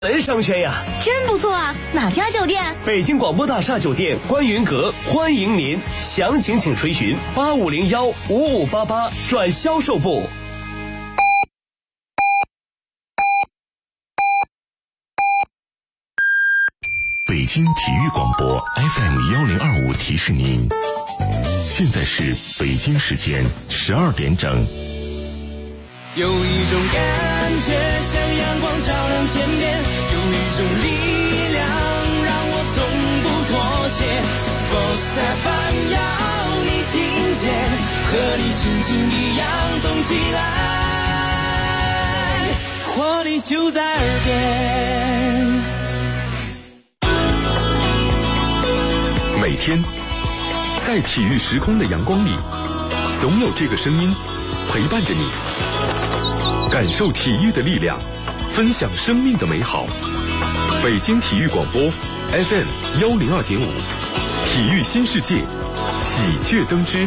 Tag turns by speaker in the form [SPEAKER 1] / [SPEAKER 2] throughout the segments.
[SPEAKER 1] 人商圈呀，
[SPEAKER 2] 真不错啊！哪家酒店？
[SPEAKER 1] 北京广播大厦酒店观云阁，欢迎您，详情请垂询8501-5588转销售部。
[SPEAKER 3] 北京体育广播 FM1025提示您，现在是北京时间12点整。
[SPEAKER 4] 有一种感觉像阳光照亮天边，有一种力量让我从不妥协。Sports FM 要你听见，和你心情一样动起来，活力就在耳边。
[SPEAKER 5] 每天在体育时空的阳光里，总有这个声音陪伴着你，感受体育的力量，分享生命的美好。北京体育广播 FM102.5，体育新世界，喜鹊登枝。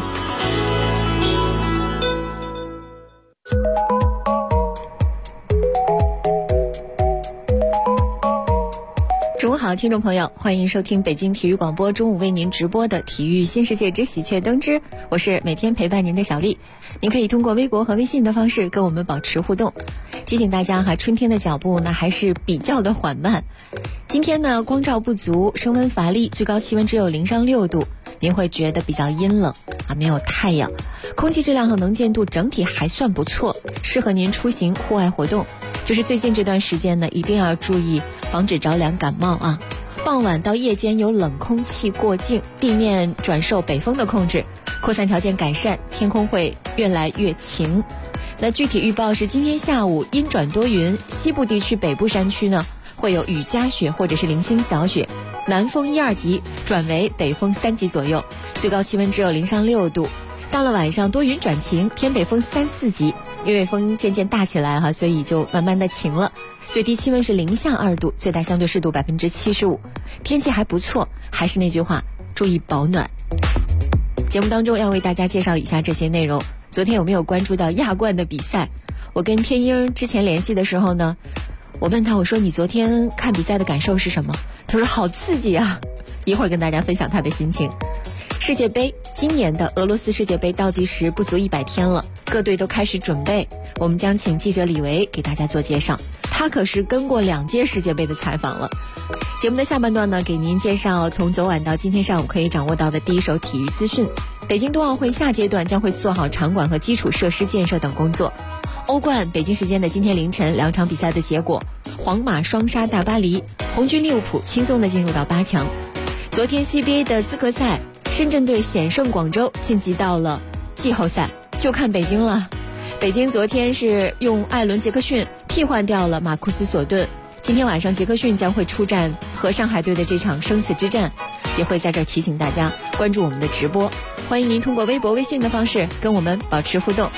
[SPEAKER 6] 中午好，听众朋友，欢迎收听北京体育广播中午为您直播的体育新世界之喜鹊登枝，我是每天陪伴您的小丽。您可以通过微博和微信的方式跟我们保持互动。提醒大家哈，春天的脚步呢还是比较的缓慢。今天呢光照不足，升温乏力，最高气温只有0上6度，您会觉得比较阴冷啊，没有太阳。空气质量和能见度整体还算不错，适合您出行户外活动。就是最近这段时间呢，一定要注意防止着凉感冒啊。傍晚到夜间有冷空气过境，地面转受北风的控制，扩散条件改善，天空会越来越晴。那具体预报是今天下午阴转多云，西部地区北部山区呢会有雨夹雪或者是零星小雪，南风1、2级转为北风3级左右，最高气温只有0上6度。到了晚上多云转晴，偏北风3、4级，因为风渐渐大起来哈，所以就慢慢的晴了。最低气温是0下2度，最大相对湿度75%，天气还不错。还是那句话，注意保暖。节目当中要为大家介绍以下这些内容。昨天有没有关注到亚冠的比赛？我跟天鹰之前联系的时候呢，我问他，我说你昨天看比赛的感受是什么？他说好刺激啊！一会儿跟大家分享他的心情。世界杯，今年的俄罗斯世界杯倒计时不足100天了，各队都开始准备。我们将请记者李维给大家做介绍，他可是跟过2届世界杯的采访了。节目的下半段呢，给您介绍从昨晚到今天上午可以掌握到的第一手体育资讯。北京冬奥会下阶段将会做好场馆和基础设施建设等工作。欧冠，北京时间的今天凌晨2场比赛的结果，皇马双杀大巴黎，红军利物浦轻松的进入到8强。昨天 CBA 的资格赛，深圳队险胜广州，晋级到了季后赛，就看北京了。北京昨天是用艾伦·杰克逊替换掉了马库斯·索顿，今天晚上杰克逊将会出战和上海队的这场生死之战，也会在这儿提醒大家关注我们的直播。欢迎您通过微博、微信的方式跟我们保持互动。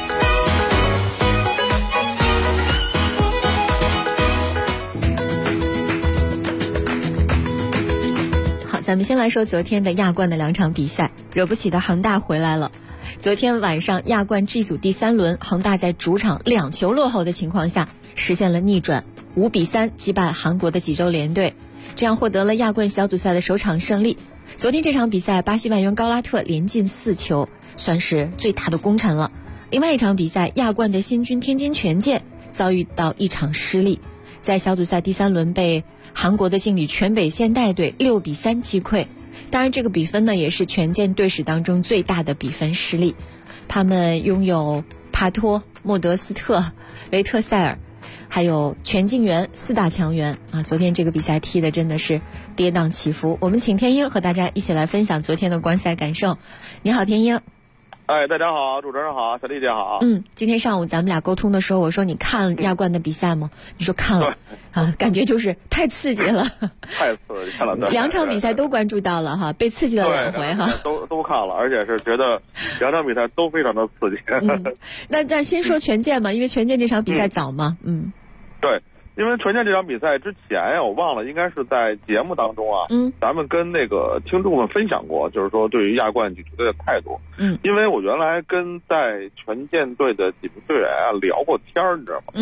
[SPEAKER 6] 好，咱们先来说昨天的亚冠的2场比赛，惹不起的恒大回来了。昨天晚上亚冠 G 组第3轮，恒大在主场2球落后的情况下实现了逆转，5比3击败韩国的济州联队，这样获得了亚冠小组赛的首场胜利。昨天这场比赛，巴西外援高拉特连进4球，算是最大的功臣了。另外一场比赛，亚冠的新军天津权健遭遇到一场失利，在小组赛第3轮被韩国的劲旅全北现代队6比3击溃。当然这个比分呢，也是权健队史当中最大的比分失利。他们拥有帕托、莫德斯特、维特塞尔，还有全晋元4大强援啊！昨天这个比赛踢的真的是跌宕起伏。我们请天鹰和大家一起来分享昨天的观赛感受。你好，天鹰。
[SPEAKER 7] 大家好，主持人好，小丽姐好。
[SPEAKER 6] 今天上午咱们俩沟通的时候，我说你看亚冠的比赛吗？你说看了啊，感觉就是太刺激了，
[SPEAKER 7] 太刺激了。
[SPEAKER 6] 2场比赛都关注到了哈，被刺激了2回哈，
[SPEAKER 7] 都看了，而且是觉得2场比赛都非常的刺激。
[SPEAKER 6] 那先说权健嘛，因为权健这场比赛早嘛，
[SPEAKER 7] 对。因为权健这场比赛之前呀，我忘了，应该是在节目当中啊，咱们跟那个听众们分享过，就是说对于亚冠几支队的态度。因为我原来跟在权健队的几名队员啊聊过天儿，你知道吗？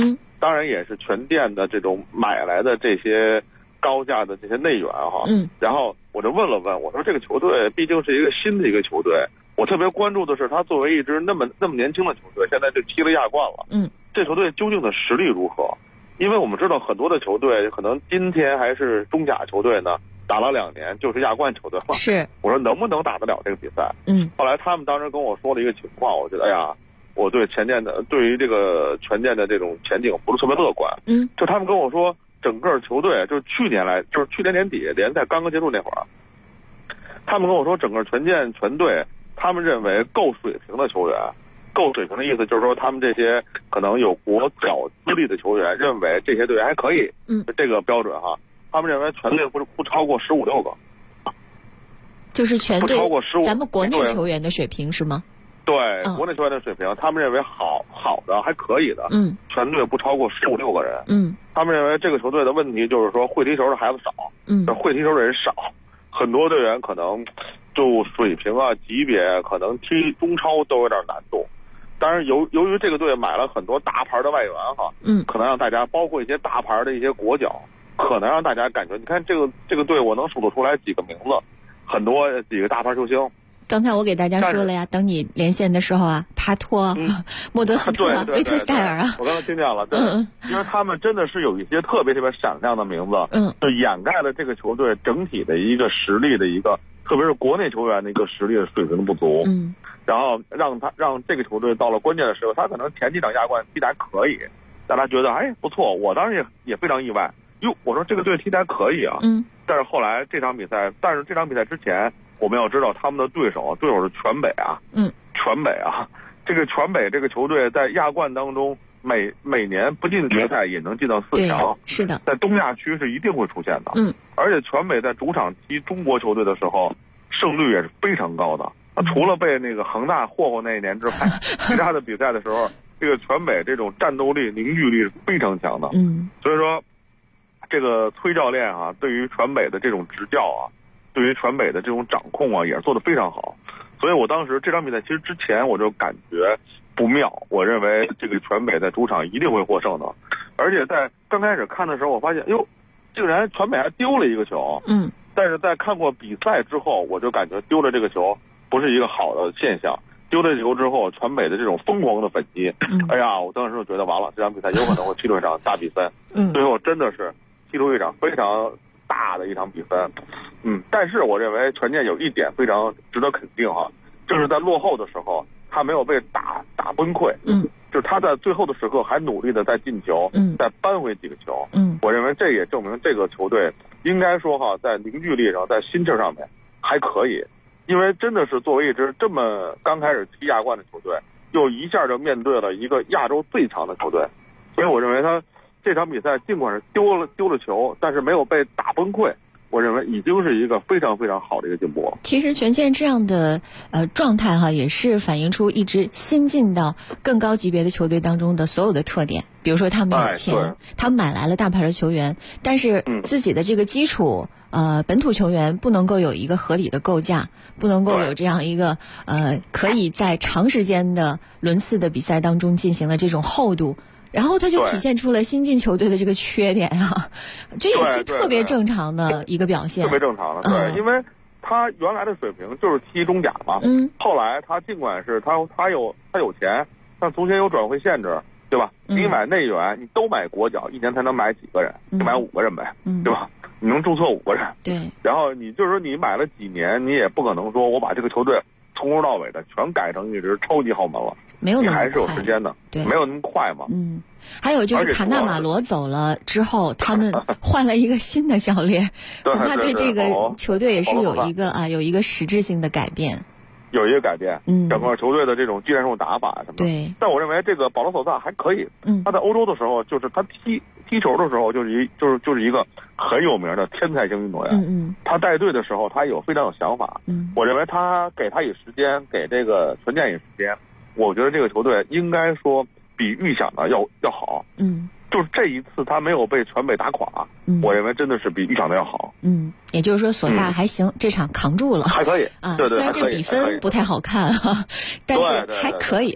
[SPEAKER 7] 当然也是全店的这种买来的这些高价的这些内援哈。然后我就问了问，我说这个球队毕竟是一个新的一个球队，我特别关注的是他作为一支那么年轻的球队，现在就踢了亚冠了。这球队究竟的实力如何？因为我们知道很多的球队可能今天还是中甲球队呢，打了2年就是亚冠球队了。
[SPEAKER 6] 是，
[SPEAKER 7] 我说能不能打得了这个比赛？后来他们当时跟我说了一个情况，我觉得哎呀，我对对于这个全店的这种前景不是特别乐观。就他们跟我说，整个球队就是去年年底联赛刚刚结束那会儿，他们跟我说整个全队，他们认为够水平的球员。够水平的意思就是说，他们这些可能有国脚资历的球员认为这些队员还可以，这个标准哈，他们认为全队不超过15、16个，
[SPEAKER 6] 就是全队
[SPEAKER 7] 不超过15，
[SPEAKER 6] 咱们国内球员的水平是吗？
[SPEAKER 7] 对，国内球员的水平，他们认为好的还可以的，全队不超过15、16个人，他们认为这个球队的问题就是说会踢球的孩子少，会踢球的人少，很多队员可能就水平啊级别可能踢中超都有点难度。当然由于这个队买了很多大牌的外援哈，可能让大家包括一些大牌的一些国脚，可能让大家感觉，你看这个队我能数得出来几个名字，很多几个大牌球星。
[SPEAKER 6] 刚才我给大家说了呀，等你连线的时候啊，帕托、莫德斯特、维特塞尔啊，
[SPEAKER 7] 我刚刚听见了，对，因为他们真的是有一些特别闪亮的名字，就掩盖了这个球队整体的一个实力的一个，特别是国内球员的一个实力的水平的不足，然后让这个球队到了关键的时候，他可能前几场亚冠踢得还可以，大家觉得哎不错，我当时也非常意外，我说这个队踢得还可以啊，但是后来这场比赛之前，我们要知道他们的对手是全北啊，全北啊，这个全北这个球队在亚冠当中每年不进决赛也能进到4强，
[SPEAKER 6] 是的，
[SPEAKER 7] 在东亚区是一定会出现的，而且全北在主场踢中国球队的时候，胜率也是非常高的。除了被那个恒大霍霍那一年之外，其他的比赛的时候，这个全北这种战斗力、凝聚力是非常强的。所以说，这个崔教练啊，对于全北的这种执教啊，对于全北的这种掌控啊，也是做得非常好。所以我当时这场比赛其实之前我就感觉不妙，我认为这个全北在主场一定会获胜的。而且在刚开始看的时候，我发现竟然全北还丢了一个球。但是在看过比赛之后，我就感觉丢了这个球不是一个好的现象。丢了球之后，全北的这种疯狂的反击，哎呀，我当时就觉得完了，这场比赛有可能会踢出一场大比赛。最后真的是踢出一场非常大的一场比赛。但是我认为全健有一点非常值得肯定哈，就是在落后的时候，他没有被打崩溃。就是他在最后的时刻还努力的在进球，再扳回几个球。我认为这也证明这个球队应该说哈，在凝聚力上，在心气上面还可以。因为真的是作为一支这么刚开始踢亚冠的球队，又一下就面对了一个亚洲最强的球队，所以我认为他这场比赛尽管是丢了球，但是没有被打崩溃，我认为已经是一个非常非常好的一个进步了。
[SPEAKER 6] 其实全健这样的状态哈，也是反映出一支新进到更高级别的球队当中的所有的特点。比如说他们有钱，他们买来了大牌的球员，但是自己的这个基础本土球员不能够有一个合理的构架，不能够有这样一个可以在长时间的轮次的比赛当中进行的这种厚度。然后他就体现出了新进球队的这个缺点啊，这也是特别正常的一个表现。
[SPEAKER 7] 特别正常的，对，因为他原来的水平就是踢中甲嘛，后来他尽管是他有钱，但足协有转会限制，对吧？你买内援，你都买国脚，一年才能买几个人？你买5个人呗，对吧？你能注册5个人，
[SPEAKER 6] 对。
[SPEAKER 7] 然后你就是说你买了几年，你也不可能说我把这个球队从头到尾的全改成一支超级豪门了。
[SPEAKER 6] 没有那么快，
[SPEAKER 7] 还是有时间的，
[SPEAKER 6] 对，
[SPEAKER 7] 没有那么快嘛。
[SPEAKER 6] 还有就是卡纳瓦罗走了之后，他们换了一个新的教练，恐怕对这个球队也是有一个实质性的改变。
[SPEAKER 7] 有一个改变，整个球队的这种技战术打法什么的。
[SPEAKER 6] 对。
[SPEAKER 7] 但我认为这个保罗索萨还可以，他在欧洲的时候，就是他踢球的时候，就是一个很有名的天才型运动员。他带队的时候，他非常有想法。我认为他给他以时间，给这个全健以时间，我觉得这个球队应该说比预想的要好。就是这一次他没有被全北打垮，我认为真的是比预想的要好。
[SPEAKER 6] 也就是说索萨还行，这场扛住了，
[SPEAKER 7] 还可以啊。对，
[SPEAKER 6] 虽然这比分不太好看哈，但是还可以哈。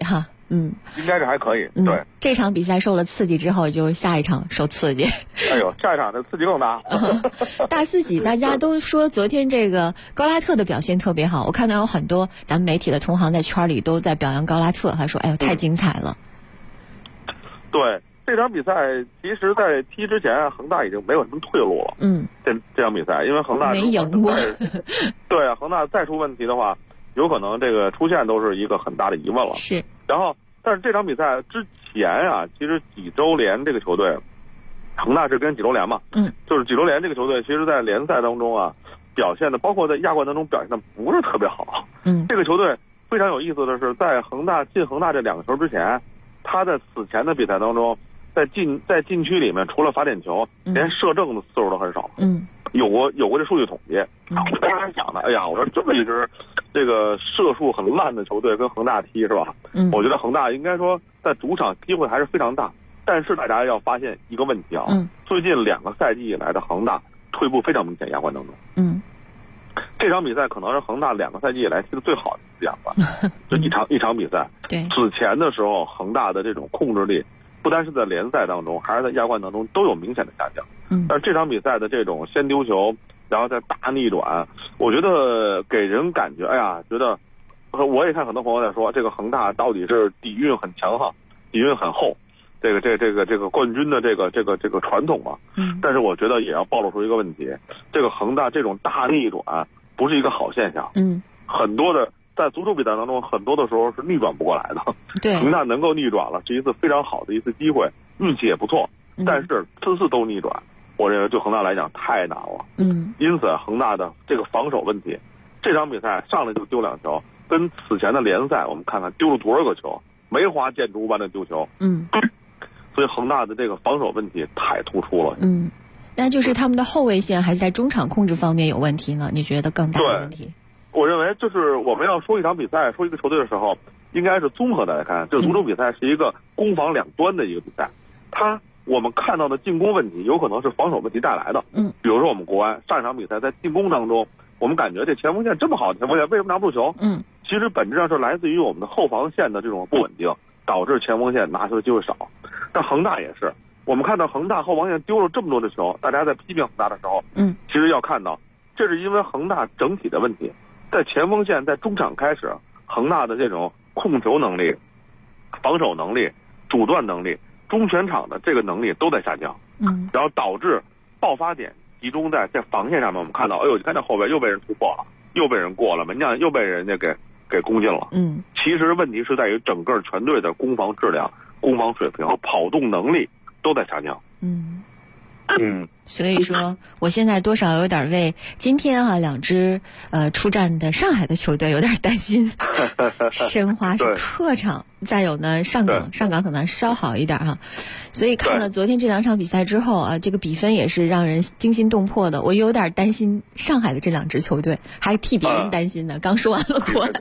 [SPEAKER 7] 应该是还可以。对，
[SPEAKER 6] 这场比赛受了刺激之后，就下一场受刺激。
[SPEAKER 7] 哎呦，下一场的刺激更大。
[SPEAKER 6] 大四喜，大家都说昨天这个高拉特的表现特别好，我看到有很多咱们媒体的同行在圈里都在表扬高拉特，还说哎呦太精彩了。
[SPEAKER 7] 对，这场比赛其实在踢之前，恒大已经没有什么退路了。这场比赛，因为恒大
[SPEAKER 6] 没赢过。
[SPEAKER 7] 对啊，恒大再出问题的话，有可能这个出线都是一个很大的疑问了。
[SPEAKER 6] 是。
[SPEAKER 7] 然后，但是这场比赛之前啊，其实济州联这个球队，恒大是跟济州联嘛，就是济州联这个球队，其实在联赛当中啊，表现的包括在亚冠当中表现的不是特别好。这个球队非常有意思的是，在恒大这2个球之前，他在此前的比赛当中，在禁区里面除了罚点球，连射正的次数都很少。有过这数据统计。我当时想的，哎呀，我说这么一支这个射术很烂的球队跟恒大踢是吧？我觉得恒大应该说在主场机会还是非常大，但是大家要发现一个问题啊，最近2个赛季以来的恒大退步非常明显，亚冠当中。这场比赛可能是恒大2个赛季以来踢的最好的一次亚冠，就一场比赛。
[SPEAKER 6] 对，
[SPEAKER 7] 此前的时候，恒大的这种控制力，不单是在联赛当中，还是在亚冠当中都有明显的下降。但是这场比赛的这种先丢球，然后再大逆转，我觉得给人感觉，哎呀，觉得，我也看很多朋友在说，这个恒大到底是底蕴很强哈，底蕴很厚，这个冠军的这个传统嘛。但是我觉得也要暴露出一个问题，这个恒大这种大逆转不是一个好现象。很多的在足球比赛当中，很多的时候是逆转不过来的。
[SPEAKER 6] 对，
[SPEAKER 7] 恒大能够逆转了，是一次非常好的一次机会，运气也不错。但是次都逆转，我认为对恒大来讲太难了。因此恒大的这个防守问题，这场比赛上来就丢2球，跟此前的联赛我们看看丢了多少个球，梅花建筑般的丢球。所以恒大的这个防守问题太突出了。
[SPEAKER 6] 那就是他们的后卫线还是在中场控制方面有问题呢？你觉得更大的问题？
[SPEAKER 7] 我认为就是我们要说一场比赛，说一个球队的时候，应该是综合的来看。这个足球比赛是一个攻防两端的一个比赛，我们看到的进攻问题有可能是防守问题带来的。比如说我们国安上一场比赛在进攻当中，我们感觉这前锋线这么好的前锋线为什么拿不住球？其实本质上是来自于我们的后防线的这种不稳定，导致前锋线拿球的机会少。但恒大也是，我们看到恒大后防线丢了这么多的球，大家在批评恒大的时候，其实要看到这是因为恒大整体的问题，在前锋线在中场开始，恒大的这种控球能力、防守能力、主断能力、中前场的这个能力都在下降。然后导致爆发点集中在防线上面。我们看到，哎呦，你看这后卫又被人突破了，又被人过了，门将又被人家给攻进了。其实问题是在于整个全队的攻防质量、攻防水平、跑动能力都在下降。
[SPEAKER 6] 所以说我现在多少有点为今天2支出战的上海的球队有点担心。申花是客场，再有呢上港可能稍好一点所以看了昨天这2场比赛之后这个比分也是让人惊心动魄的。我有点担心上海的这2支球队，还替别人担心呢。刚说完了国安。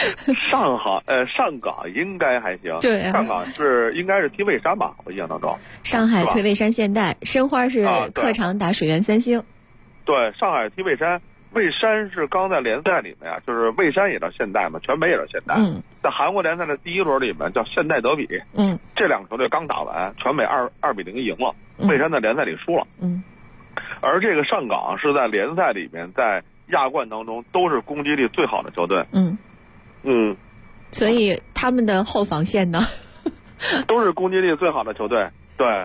[SPEAKER 6] 上港应该还行。对，上港应该是踢蔚山吧，我印象当中。上海退蔚山现代，申花是客场打水原三星。
[SPEAKER 7] 对，上海踢蔚山，蔚山是刚在联赛里面就是蔚山也叫现代嘛，全北也叫现代。在韩国联赛的第1轮里面叫现代德比。这2个球队刚打完，全北2-0赢了，蔚山在联赛里输了。而这个上港是在联赛里面，在亚冠当中都是攻击力最好的球队。
[SPEAKER 6] 所以他们的后防线呢，
[SPEAKER 7] 都是攻击力最好的球队。对。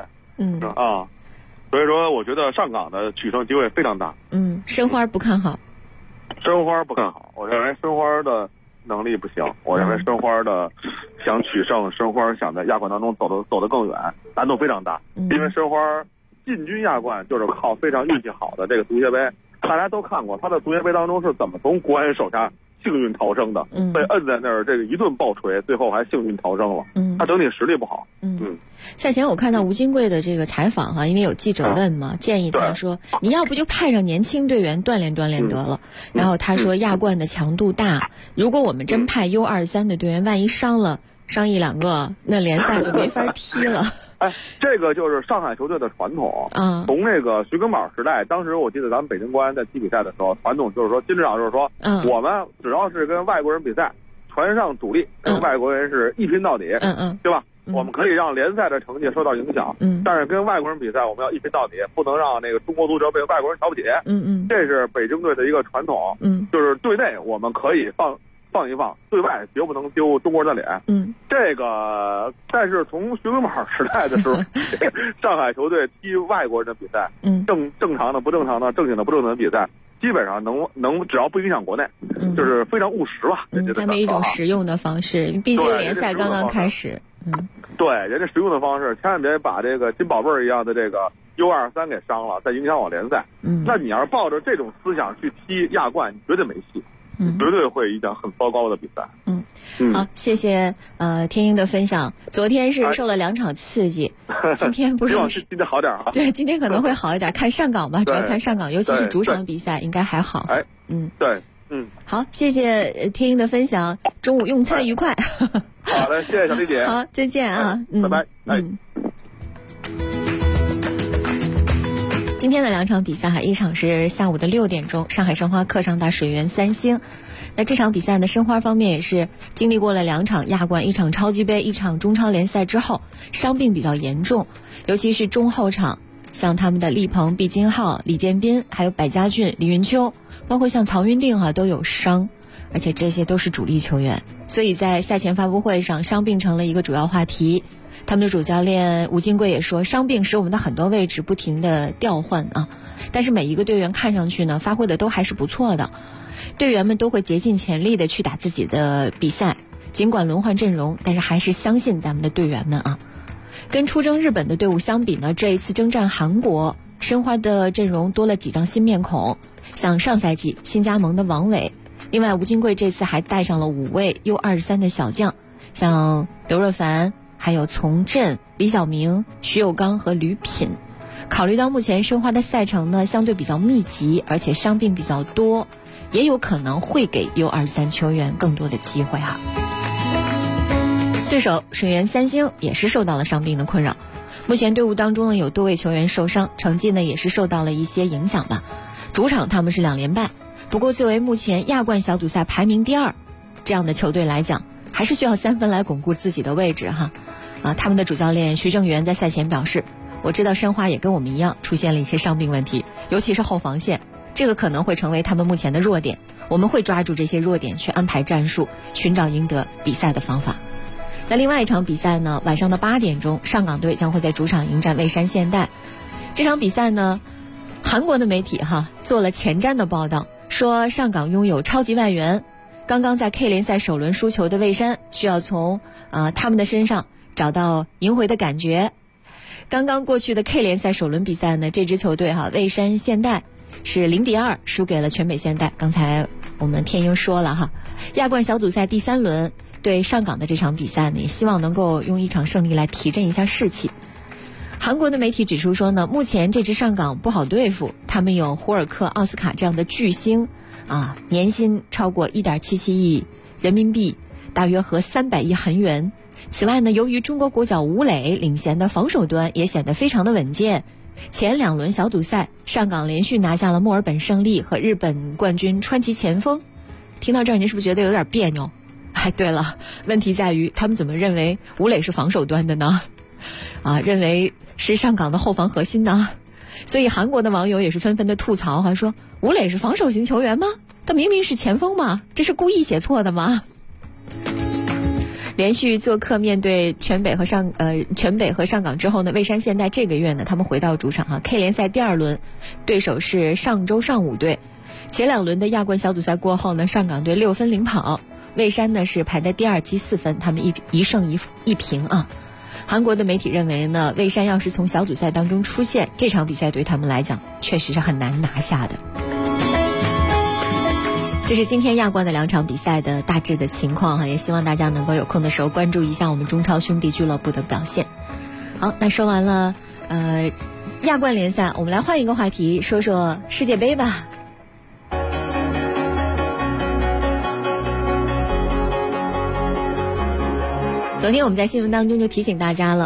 [SPEAKER 7] 所以说我觉得上港的取胜机会非常大。
[SPEAKER 6] 申花不看好。
[SPEAKER 7] 我认为申花的能力不行。我认为申花的想取胜，申花想在亚冠当中走得更远，难度非常大。因为申花进军亚冠就是靠非常运气好的这个足协杯，大家都看过他的足协杯当中是怎么从国安手下幸运逃生的，被摁在那儿，这个一顿暴锤，最后还幸运逃生了。他整体实力不好。
[SPEAKER 6] 赛前我看到吴金贵的这个采访因为有记者问嘛，建议他说你要不就派上年轻队员锻炼得了。然后他说亚冠的强度大，如果我们真派 U23的队员，万一伤1-2个，那联赛就没法踢了。
[SPEAKER 7] 这个就是上海球队的传统。从那个徐根宝时代，当时我记得咱们北京国安在踢比赛的时候，传统就是说，金指导就是说，我们只要是跟外国人比赛， 船上主力跟外国人是一拼到底，对吧？我们可以让联赛的成绩受到影响，但是跟外国人比赛我们要一拼到底，不能让那个中国足球被外国人瞧不起，这是北京队的一个传统，就是队内我们可以放一放，对外绝不能丢中国人的脸，这个但是从徐根宝时代的时候，上海球队踢外国人的比赛，正常的、不正常的、正经的、不正经的比赛。基本上能只要不影响国内，就是非常务实吧。
[SPEAKER 6] 他们一种实用的方式，毕竟联赛刚刚开始。
[SPEAKER 7] 对，人家实用的方式，千万别把这个金宝贝儿一样的这个 U23给伤了，再影响我联赛。那你要是抱着这种思想去踢亚冠，你绝对没戏，绝对会一场很糟糕的比赛。
[SPEAKER 6] 好，谢谢天鹰的分享。昨天是受了2场刺激，今天不是
[SPEAKER 7] 今天好点啊？
[SPEAKER 6] 对，今天可能会好一点，看上港吧，主要看上港，尤其是主场比赛应该还好。
[SPEAKER 7] 对，
[SPEAKER 6] 好，谢谢天鹰的分享，中午用餐愉快。
[SPEAKER 7] 好的，谢谢小丽姐。
[SPEAKER 6] 好，再见啊，
[SPEAKER 7] 拜拜。
[SPEAKER 6] 今天的2场比赛一场是下午的6点钟，上海申花客场打水源3星。那这场比赛呢，申花方面也是经历过了2场亚冠、1场超级杯、1场中超联赛之后，伤病比较严重，尤其是中后场，像他们的利鹏、毕金浩、李建斌，还有百家俊、李云秋，包括像曹云定都有伤，而且这些都是主力球员，所以在赛前发布会上，伤病成了一个主要话题。他们的主教练吴金贵也说，伤病使我们的很多位置不停的调换但是每一个队员看上去呢，发挥的都还是不错的，队员们都会竭尽全力的去打自己的比赛，尽管轮换阵容，但是还是相信咱们的队员们跟出征日本的队伍相比呢，这一次征战韩国，申花的阵容多了几张新面孔，像上赛季新加盟的王伟，另外吴金贵这次还带上了5位 U23 的小将，像刘若凡，还有从振、李晓明、徐有刚和吕品。考虑到目前申花的赛程呢相对比较密集，而且伤病比较多，也有可能会给 U23 球员更多的机会对手水源3星也是受到了伤病的困扰，目前队伍当中呢有多位球员受伤，成绩呢也是受到了一些影响吧。主场他们是2连败，不过作为目前亚冠小组赛排名第2这样的球队来讲，还是需要3分来巩固自己的位置他们的主教练徐正元在赛前表示，我知道申花也跟我们一样出现了一些伤病问题，尤其是后防线，这个可能会成为他们目前的弱点，我们会抓住这些弱点去安排战术，寻找赢得比赛的方法。那另外一场比赛呢，晚上的8点钟，上港队将会在主场迎战蔚山现代。这场比赛呢，韩国的媒体做了前瞻的报道，说上港拥有超级外援，刚刚在 K 联赛首轮输球的蔚山需要从他们的身上找到赢回的感觉。刚刚过去的 K 联赛首轮比赛呢，这支球队蔚山现代是0-2输给了全北现代。刚才我们天鹰说了亚冠小组赛第3轮对上港的这场比赛呢，也希望能够用一场胜利来提振一下士气。韩国的媒体指出说呢，目前这支上港不好对付，他们有胡尔克、奥斯卡这样的巨星年薪超过 1.77 亿人民币，大约合300亿韩元。此外呢，由于中国国脚吴磊领衔的防守端也显得非常的稳健，前2轮小组赛上港连续拿下了墨尔本胜利和日本冠军川崎前锋。听到这儿您是不是觉得有点别扭？对了，问题在于他们怎么认为吴磊是防守端的呢？认为是上港的后防核心呢？所以韩国的网友也是纷纷的吐槽说，吴磊是防守型球员吗？他明明是前锋嘛，这是故意写错的吗？连续做客面对全北和上港之后呢，蔚山现代这个月呢，他们回到主场K 联赛第2轮，对手是上周上午队。前2轮的亚冠小组赛过后呢，上港队6分领跑，蔚山呢是排在第2，积4分，他们一胜一平韩国的媒体认为呢，蔚山要是从小组赛当中出现，这场比赛对他们来讲确实是很难拿下的。这是今天亚冠的2场比赛的大致的情况也希望大家能够有空的时候关注一下我们中超兄弟俱乐部的表现。好，那说完了亚冠联赛，我们来换一个话题，说说世界杯吧。昨天我们在新闻当中就提醒大家了，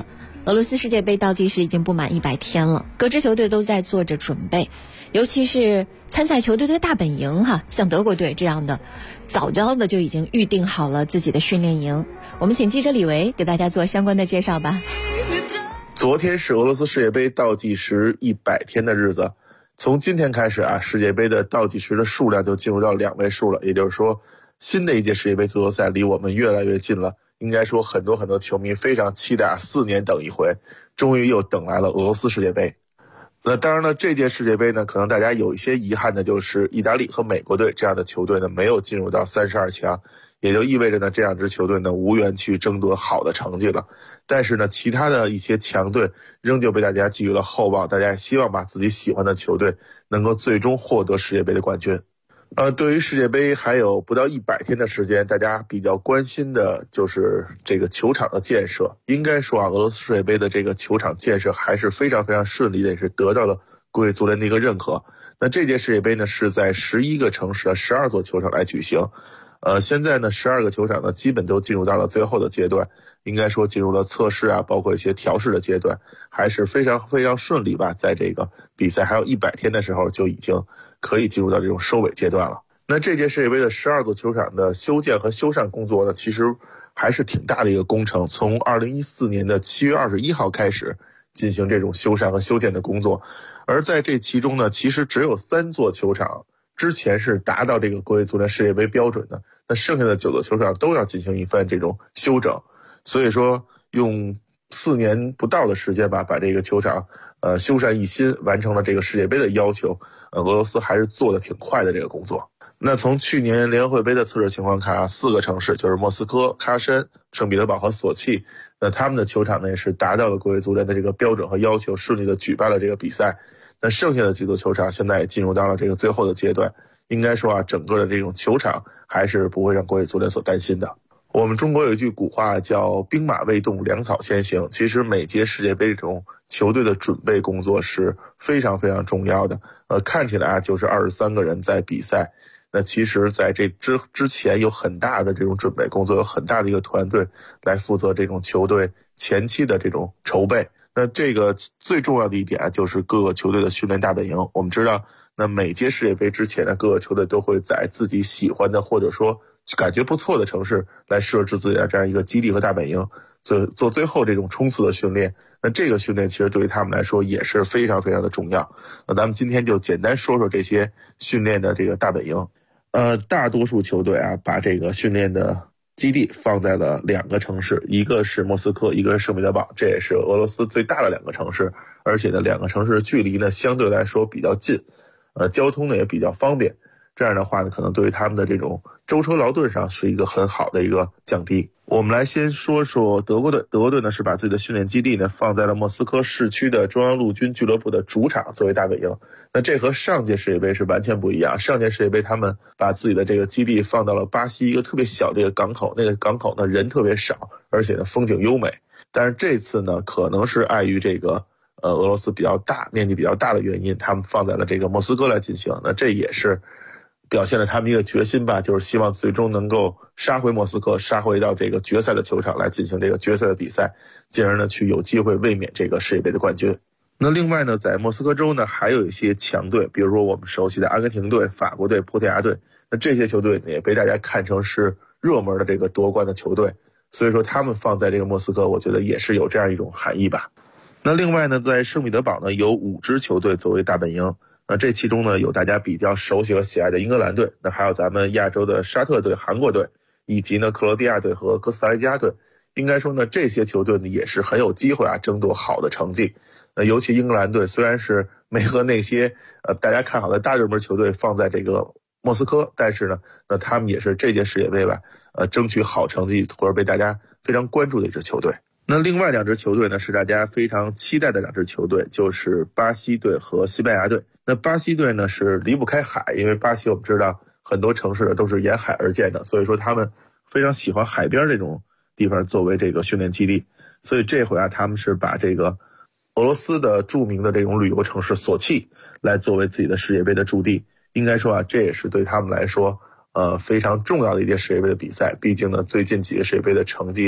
[SPEAKER 6] 俄罗斯世界杯倒计时已经不满100天了，各支球队都在做着准备，尤其是参赛球队的大本营像德国队这样的，早的就已经预定好了自己的训练营。我们请记者李维给大家做相关的介绍吧。
[SPEAKER 8] 昨天是俄罗斯世界杯倒计时100天的日子，从今天开始世界杯的倒计时的数量就进入到2位数了，也就是说新的一届世界杯足球赛离我们越来越近了。应该说很多球迷非常期待4年等一回，终于又等来了俄罗斯世界杯。那当然了，这届世界杯呢，可能大家有一些遗憾的就是意大利和美国队这样的球队呢没有进入到32强，也就意味着呢这两支球队呢无缘去争夺好的成绩了。但是呢其他的一些强队仍旧被大家寄予了厚望，大家也希望把自己喜欢的球队能够最终获得世界杯的冠军。对于世界杯还有不到100天的时间，大家比较关心的就是这个球场的建设。应该说俄罗斯世界杯的这个球场建设还是非常顺利的，也是得到了国际足联的一个认可。那这届世界杯呢是在11个城市12座球场来举行。现在呢12个球场呢基本都进入到了最后的阶段，应该说进入了测试包括一些调试的阶段，还是非常顺利吧。在这个比赛还有100天的时候就已经可以进入到这种收尾阶段了。那这届世界杯的12座球场的修建和修缮工作呢，其实还是挺大的一个工程。从2014年的7月21号开始进行这种修缮和修建的工作，而在这其中呢，其实只有3座球场之前是达到这个国际足联世界杯标准的，那剩下的9座球场都要进行一番这种修整。所以说用4年不到的时间吧，把这个球场修缮一新，完成了这个世界杯的要求。俄罗斯还是做得挺快的这个工作。那从去年联合会杯的测试情况看4个城市就是莫斯科、喀山、圣彼得堡和索契，那他们的球场呢也是达到了国际足联的这个标准和要求，顺利的举办了这个比赛。那剩下的几座球场现在也进入到了这个最后的阶段，应该说整个的这种球场还是不会让国际足联所担心的。我们中国有一句古话叫兵马未动，粮草先行。其实每届世界杯这种球队的准备工作是非常重要的。看起来就是23个人在比赛，那其实在这之前有很大的这种准备工作，有很大的一个团队来负责这种球队前期的这种筹备。那这个最重要的一点就是各个球队的训练大本营。我们知道那每届世界杯之前呢，各个球队都会在自己喜欢的或者说感觉不错的城市来设置自己的这样一个基地和大本营，做最后这种冲刺的训练。那这个训练其实对于他们来说也是非常的重要。那咱们今天就简单说说这些训练的这个大本营。大多数球队把这个训练的基地放在了2个城市，一个是莫斯科，一个是圣彼得堡，这也是俄罗斯最大的2个城市，而且呢2个城市距离呢相对来说比较近，交通呢也比较方便。这样的话呢，可能对于他们的这种舟车劳顿上是一个很好的一个降低。我们来先说说德国队。德国队呢是把自己的训练基地呢放在了莫斯科市区的中央陆军俱乐部的主场作为大本营。那这和上届世界杯是完全不一样。上届世界杯他们把自己的这个基地放到了巴西一个特别小的一个港口，那个港口呢人特别少，而且呢风景优美。但是这次呢可能是碍于这个俄罗斯比较大，面积比较大的原因，他们放在了这个莫斯科来进行。那这也是表现了他们一个决心吧，就是希望最终能够杀回莫斯科，杀回到这个决赛的球场来进行这个决赛的比赛，进而呢去有机会卫冕这个世界杯的冠军。那另外呢，在莫斯科州呢还有一些强队，比如说我们熟悉的阿根廷队、法国队、葡萄牙队，那这些球队也被大家看成是热门的这个夺冠的球队，所以说他们放在这个莫斯科，我觉得也是有这样一种含义吧。那另外呢，在圣彼得堡呢有5支球队作为大本营。那这其中呢有大家比较熟悉和喜爱的英格兰队，那还有咱们亚洲的沙特队、韩国队，以及呢克罗地亚队和哥斯达黎加队。应该说呢这些球队呢也是很有机会争夺好的成绩。尤其英格兰队虽然是没和那些大家看好的大热门球队放在这个莫斯科，但是呢那他们也是这届世界杯吧争取好成绩或者被大家非常关注的一支球队。那另外2支球队呢是大家非常期待的2支球队，就是巴西队和西班牙队。那巴西队呢是离不开海，因为巴西我们知道很多城市呢都是沿海而建的，所以说他们非常喜欢海边这种地方作为这个训练基地。所以这回他们是把这个俄罗斯的著名的这种旅游城市索契来作为自己的世界杯的驻地。应该说这也是对他们来说非常重要的一届世界杯的比赛。毕竟呢最近几个世界杯的成绩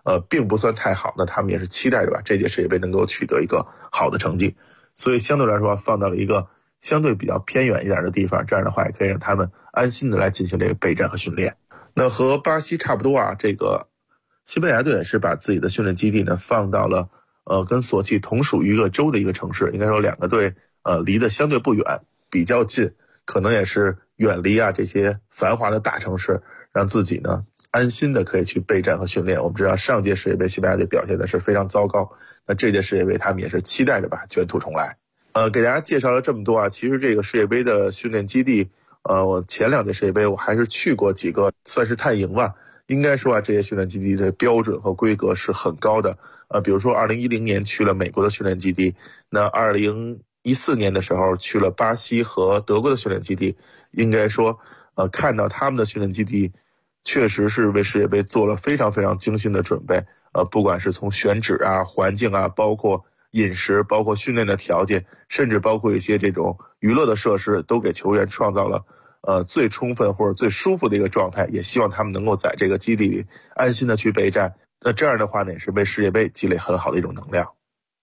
[SPEAKER 8] 并不算太好，那他们也是期待着吧这届世界杯能够取得一个好的成绩，所以相对来说放到了一个相对比较偏远一点的地方，这样的话也可以让他们安心的来进行这个备战和训练。那和巴西差不多啊，这个西班牙队也是把自己的训练基地呢放到了跟索契同属于一个州的一个城市，应该说两个队离得相对不远，比较近，可能也是远离啊这些繁华的大城市，让自己呢安心的可以去备战和训练。我们知道上届世界杯西班牙队表现的是非常糟糕，那这届世界杯他们也是期待着吧卷土重来。给大家介绍了这么多啊，其实这个世界杯的训练基地，我前2届世界杯我还是去过几个，算是探营吧。应该说啊，这些训练基地的标准和规格是很高的。比如说2010年去了美国的训练基地，那2014年的时候去了巴西和德国的训练基地，应该说看到他们的训练基地确实是为世界杯做了非常非常精心的准备，不管是从选址啊、环境啊，包括饮食，包括训练的条件，甚至包括一些这种娱乐的设施，都给球员创造了最充分或者最舒服的一个状态，也希望他们能够在这个基地里安心的去备战。那这样的话呢，也是为世界杯积累很好的一种能量。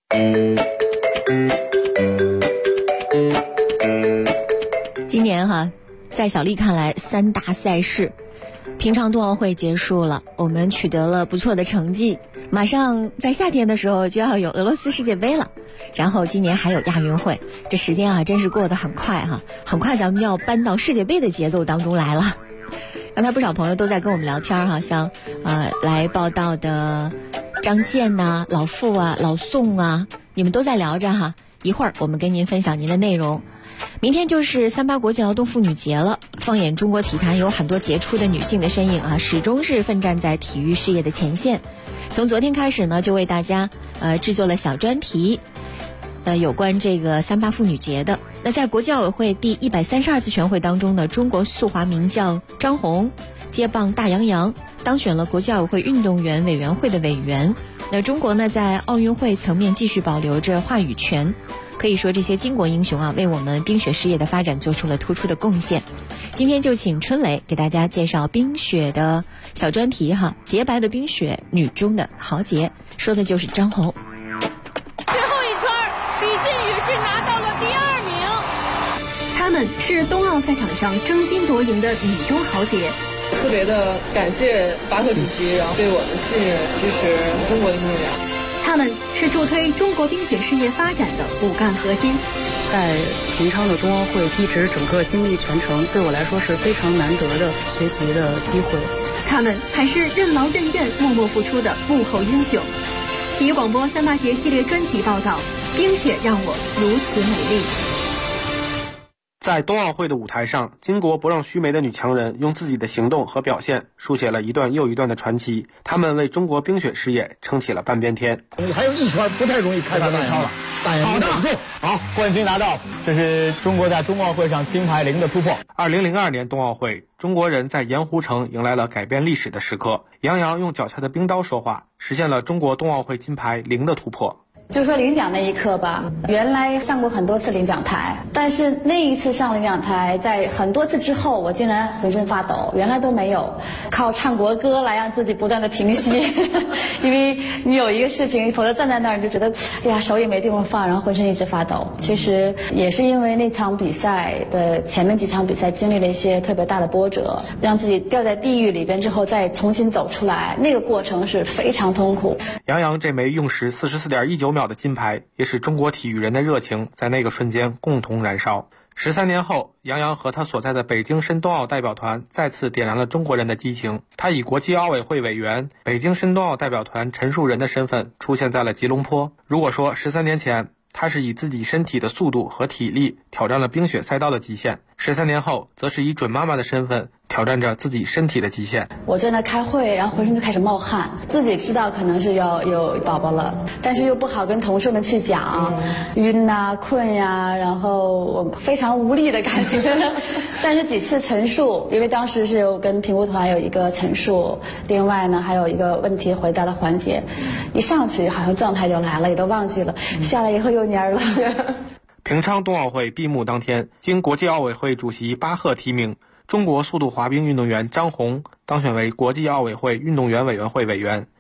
[SPEAKER 6] 今年在小丽看来3大赛事，平昌冬奥会结束了，我们取得了不错的成绩，马上在夏天的时候就要有俄罗斯世界杯了，然后今年还有亚运会，这时间真是过得很快很快咱们就要搬到世界杯的节奏当中来了。刚才不少朋友都在跟我们聊天像来报道的张健呐、老傅啊、老宋啊，你们都在聊着一会儿我们跟您分享您的内容。明天就是38国际劳动妇女节了，放眼中国体坛有很多杰出的女性的身影始终是奋战在体育事业的前线。从昨天开始呢，就为大家制作了小专题，有关这个38妇女节的。那在国际奥委会第132次全会当中呢，中国速滑名将张红接棒大杨洋，当选了国际奥委会运动员委员会的委员。那中国呢，在奥运会层面继续保留着话语权，可以说这些巾帼英雄为我们冰雪事业的发展做出了突出的贡献。今天就请春雷给大家介绍冰雪的小专题洁白的冰雪，女中的豪杰，说的就是张红。
[SPEAKER 9] 最后一圈李靖宇是拿到了第2名，
[SPEAKER 10] 他们是冬奥赛场上争金夺银的女中豪杰。
[SPEAKER 11] 特别的感谢巴赫主席，然后对我的信任支持中国运动员。
[SPEAKER 10] 他们是助推中国冰雪事业发展的骨干核心。
[SPEAKER 12] 在平昌的冬奥会一直整个经历全程，对我来说是非常难得的学习的机会。
[SPEAKER 10] 他们还是任劳任怨、默默付出的幕后英雄。体育广播38节系列专题报道：冰雪让我如此美丽。
[SPEAKER 13] 在冬奥会的舞台上，巾帼不让须眉的女强人用自己的行动和表现书写了一段又一段的传奇，她们为中国冰雪事业撑起了半边天。
[SPEAKER 14] 你还有一圈不太容易开到那超了，好的，好，冠军拿到，这是中国在冬奥会上金牌零的突破。
[SPEAKER 13] 2002年冬奥会，中国人在盐湖城迎来了改变历史的时刻，杨洋用脚下的冰刀说话，实现了中国冬奥会金牌零的突破。
[SPEAKER 15] 就说领奖那一刻吧，原来上过很多次领奖台，但是那一次上领奖台，在很多次之后，我竟然浑身发抖，原来都没有，靠唱国歌来让自己不断的平息，因为你有一个事情，否则站在那儿你就觉得，哎呀，手也没地方放，然后浑身一直发抖。其实也是因为那场比赛的前面几场比赛经历了一些特别大的波折，让自己掉在地狱里边之后再重新走出来，那个过程是非常痛苦。
[SPEAKER 13] 杨洋这枚用时44.19秒的金牌，也使中国体育人的热情在那个瞬间共同燃烧。13年后，杨洋和他所在的北京申冬奥代表团再次点燃了中国人的激情。他以国际奥委会委员、北京申冬奥代表团陈述人的身份出现在了吉隆坡。如果说13年前他是以自己身体的速度和体力挑战了冰雪赛道的极限，13年后则是以准妈妈的身份挑战着自己身体的极限。
[SPEAKER 15] 我在那开会，然后浑身就开始冒汗，自己知道可能是要有宝宝了，但是又不好跟同事们去讲，晕啊、困呀，然后我非常无力的感觉。但是几次陈述，因为当时是有跟评估团有一个陈述，另外呢还有一个问题回答的环节，一上去好像状态就来了，也都忘记了，下来以后又蔫了。
[SPEAKER 13] 平昌冬奥会闭幕当天，经国际奥委会主席巴赫提名，中国速度滑冰运动员张红当选为国际奥委会运动员委员会委员，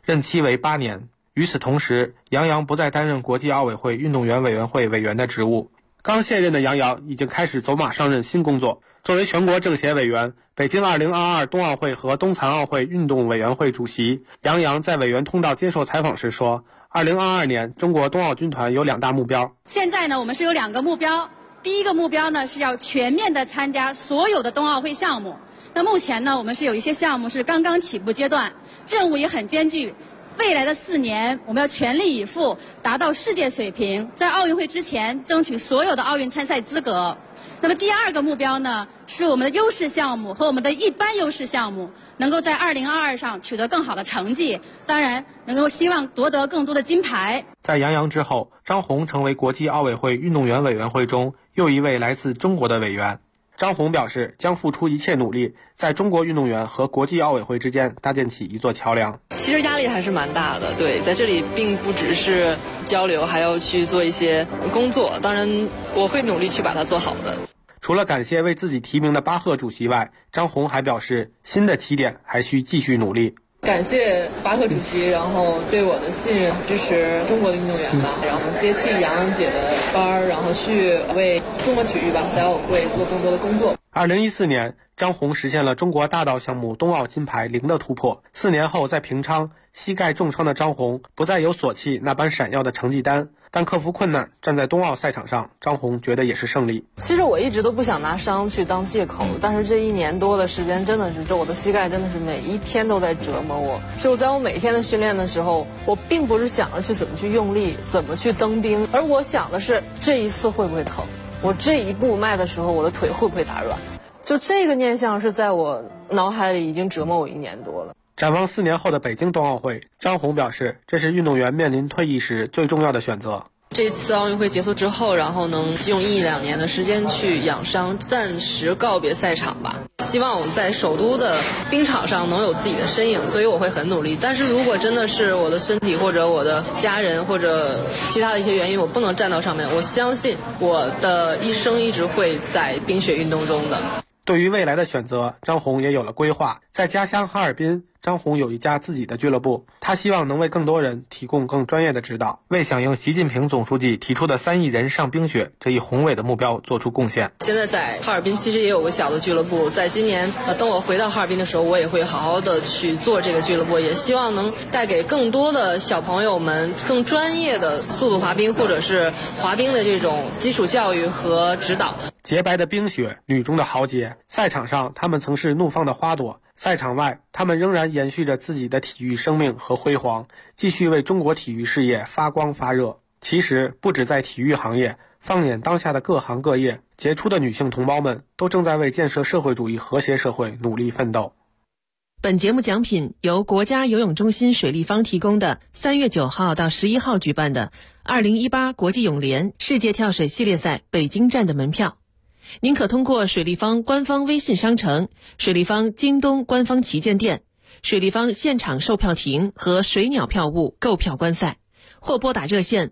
[SPEAKER 13] 任期为8年。与此同时，杨洋不再担任国际奥委会运动员委员会委员的职务。刚卸任的杨洋已经开始走马上任新工作。作为全国政协委员、北京2022冬奥会和冬残奥会运动委员会主席，杨洋在委员通道接受采访时说，2022年中国冬奥军团有2大目标。
[SPEAKER 16] 现在呢，我们是有2个目标。第一个目标呢，是要全面的参加所有的冬奥会项目。那目前呢，我们是有一些项目是刚刚起步阶段，任务也很艰巨。未来的4年，我们要全力以赴，达到世界水平，在奥运会之前争取所有的奥运参赛资格。那么第2个目标呢，是我们的优势项目和我们的一般优势项目能够在2022上取得更好的成绩，当然能够希望夺得更多的金牌。
[SPEAKER 13] 在杨洋之后，张红成为国际奥委会运动员委员会中又一位来自中国的委员。张红表示，将付出一切努力，在中国运动员和国际奥委会之间搭建起一座桥梁。
[SPEAKER 11] 其实压力还是蛮大的，对，在这里并不只是交流，还要去做一些工作。当然，我会努力去把它做好的。
[SPEAKER 13] 除了感谢为自己提名的巴赫主席外，张红还表示，新的起点还需继续努力。
[SPEAKER 11] 感谢巴赫主席，然后对我的信任，支持中国的运动员吧，然后接替杨洋姐的班儿，然后去为中国体育吧，在奥委会做更多的工作。
[SPEAKER 13] 2014年，张红实现了中国大道项目冬奥金牌0的突破。4年后，在平昌，膝盖重伤的张红不再有索契那般闪耀的成绩单，但克服困难，站在冬奥赛场上，张红觉得也是胜利。
[SPEAKER 11] 其实我一直都不想拿伤去当借口，但是这1年多的时间，真的是我的膝盖真的是每一天都在折磨我。就在我每天的训练的时候，我并不是想着去怎么去用力，怎么去蹬冰，而我想的是这一次会不会疼，我这一步迈的时候，我的腿会不会打软。就这个念想是在我脑海里已经折磨我1年多了。
[SPEAKER 13] 展望4年后的北京冬奥会，张红表示，这是运动员面临退役时最重要的选择。
[SPEAKER 11] 这次奥运会结束之后，然后能用1、2年的时间去养伤，暂时告别赛场吧。希望我在首都的冰场上能有自己的身影，所以我会很努力。但是如果真的是我的身体或者我的家人或者其他的一些原因，我不能站到上面，我相信我的一生一直会在冰雪运动中的。
[SPEAKER 13] 对于未来的选择，张红也有了规划。在家乡哈尔滨，张红有一家自己的俱乐部，他希望能为更多人提供更专业的指导，为响应习近平总书记提出的3亿人上冰雪这一宏伟的目标做出贡献。
[SPEAKER 11] 现在在哈尔滨其实也有个小的俱乐部，在今年等我回到哈尔滨的时候，我也会好好的去做这个俱乐部，也希望能带给更多的小朋友们更专业的速度滑冰或者是滑冰的这种基础教育和指导。
[SPEAKER 13] 洁白的冰雪，女中的豪杰，赛场上他们曾是怒放的花朵，赛场外他们仍然延续着自己的体育生命和辉煌，继续为中国体育事业发光发热。其实不止在体育行业，放眼当下的各行各业，杰出的女性同胞们都正在为建设社会主义和谐社会努力奋斗。
[SPEAKER 17] 本节目奖品由国家游泳中心水立方提供的3月9号到11号举办的2018国际泳联世界跳水系列赛北京站的门票。您可通过水立方官方微信商城、水立方京东官方旗舰店、水立方现场售票亭和水鸟票务购票观赛，或拨打热线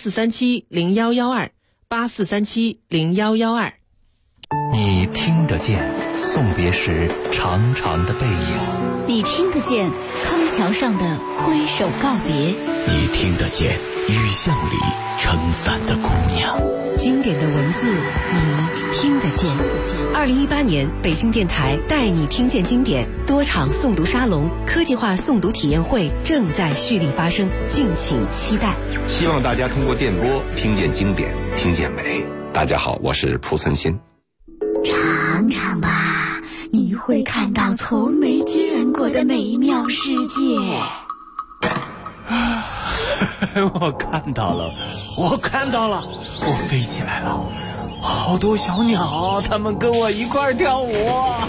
[SPEAKER 17] 84370112 84370112。
[SPEAKER 18] 你听得见送别时长长的背影，
[SPEAKER 2] 你听得见康桥上的挥手告别，
[SPEAKER 18] 你听得见雨巷里撑伞的姑娘。
[SPEAKER 19] 经典的文字你听得见。2018年北京电台带你听见经典多场诵读沙龙、科技化诵读体验会正在蓄力发生，敬请期待。
[SPEAKER 20] 希望大家通过电波听见经典，听见美。大家好，我是蒲存昕。
[SPEAKER 2] 尝尝吧，你会看到从没见过的美妙世界。
[SPEAKER 21] 我看到了，我飞起来了，好多小鸟，它们跟我一块儿跳舞。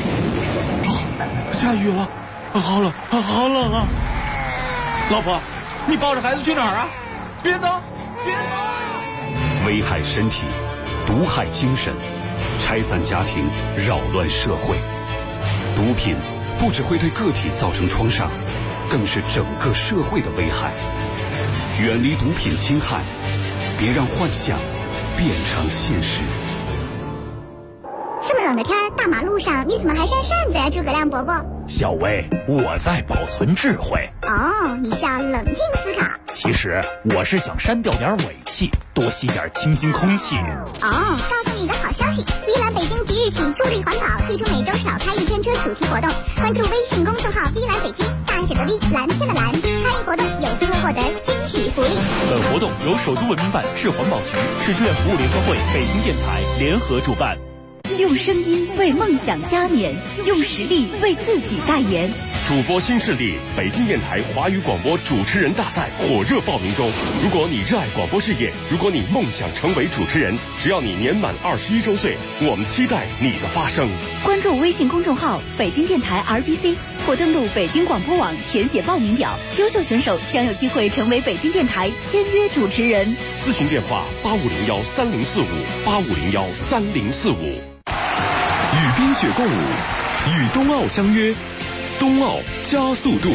[SPEAKER 21] 下雨了，好冷啊！老婆，你抱着孩子去哪儿啊？别走！
[SPEAKER 5] 危害身体，毒害精神，拆散家庭，扰乱社会。毒品不只会对个体造成创伤，更是整个社会的危害。远离毒品侵害，别让幻想变成现实。
[SPEAKER 22] 这么冷的天，大马路上你怎么还扇扇子呀，诸葛亮伯伯？
[SPEAKER 1] 小薇，我在保存智慧。
[SPEAKER 2] 哦，你是要冷静思考。
[SPEAKER 1] 其实我是想删掉点尾气，多吸点清新空气。
[SPEAKER 2] 哦，告诉你一个好消息，碧蓝北京即日起助力环保，推出每周少开一天车主题活动。关注微信公众号碧蓝北京，大写的 V， 蓝天的蓝，参与活动有机会获得惊喜福利。
[SPEAKER 1] 本活动由首都文明办、市环保局、市志愿服务联合会、北京电台联合主办。
[SPEAKER 22] 用声音为梦想加冕，用实力为自己代言。
[SPEAKER 23] 主播新势力北京电台华语广播主持人大赛火热报名中。如果你热爱广播事业，如果你梦想成为主持人，只要你年满21周岁，我们期待你的发声。
[SPEAKER 22] 关注微信公众号北京电台 RBC 或登录北京广播网填写报名表，优秀选手将有机会成为北京电台签约主持人。
[SPEAKER 23] 咨询电话8501304585013045。
[SPEAKER 5] 与冰雪共舞，与冬奥相约，冬奥加速度。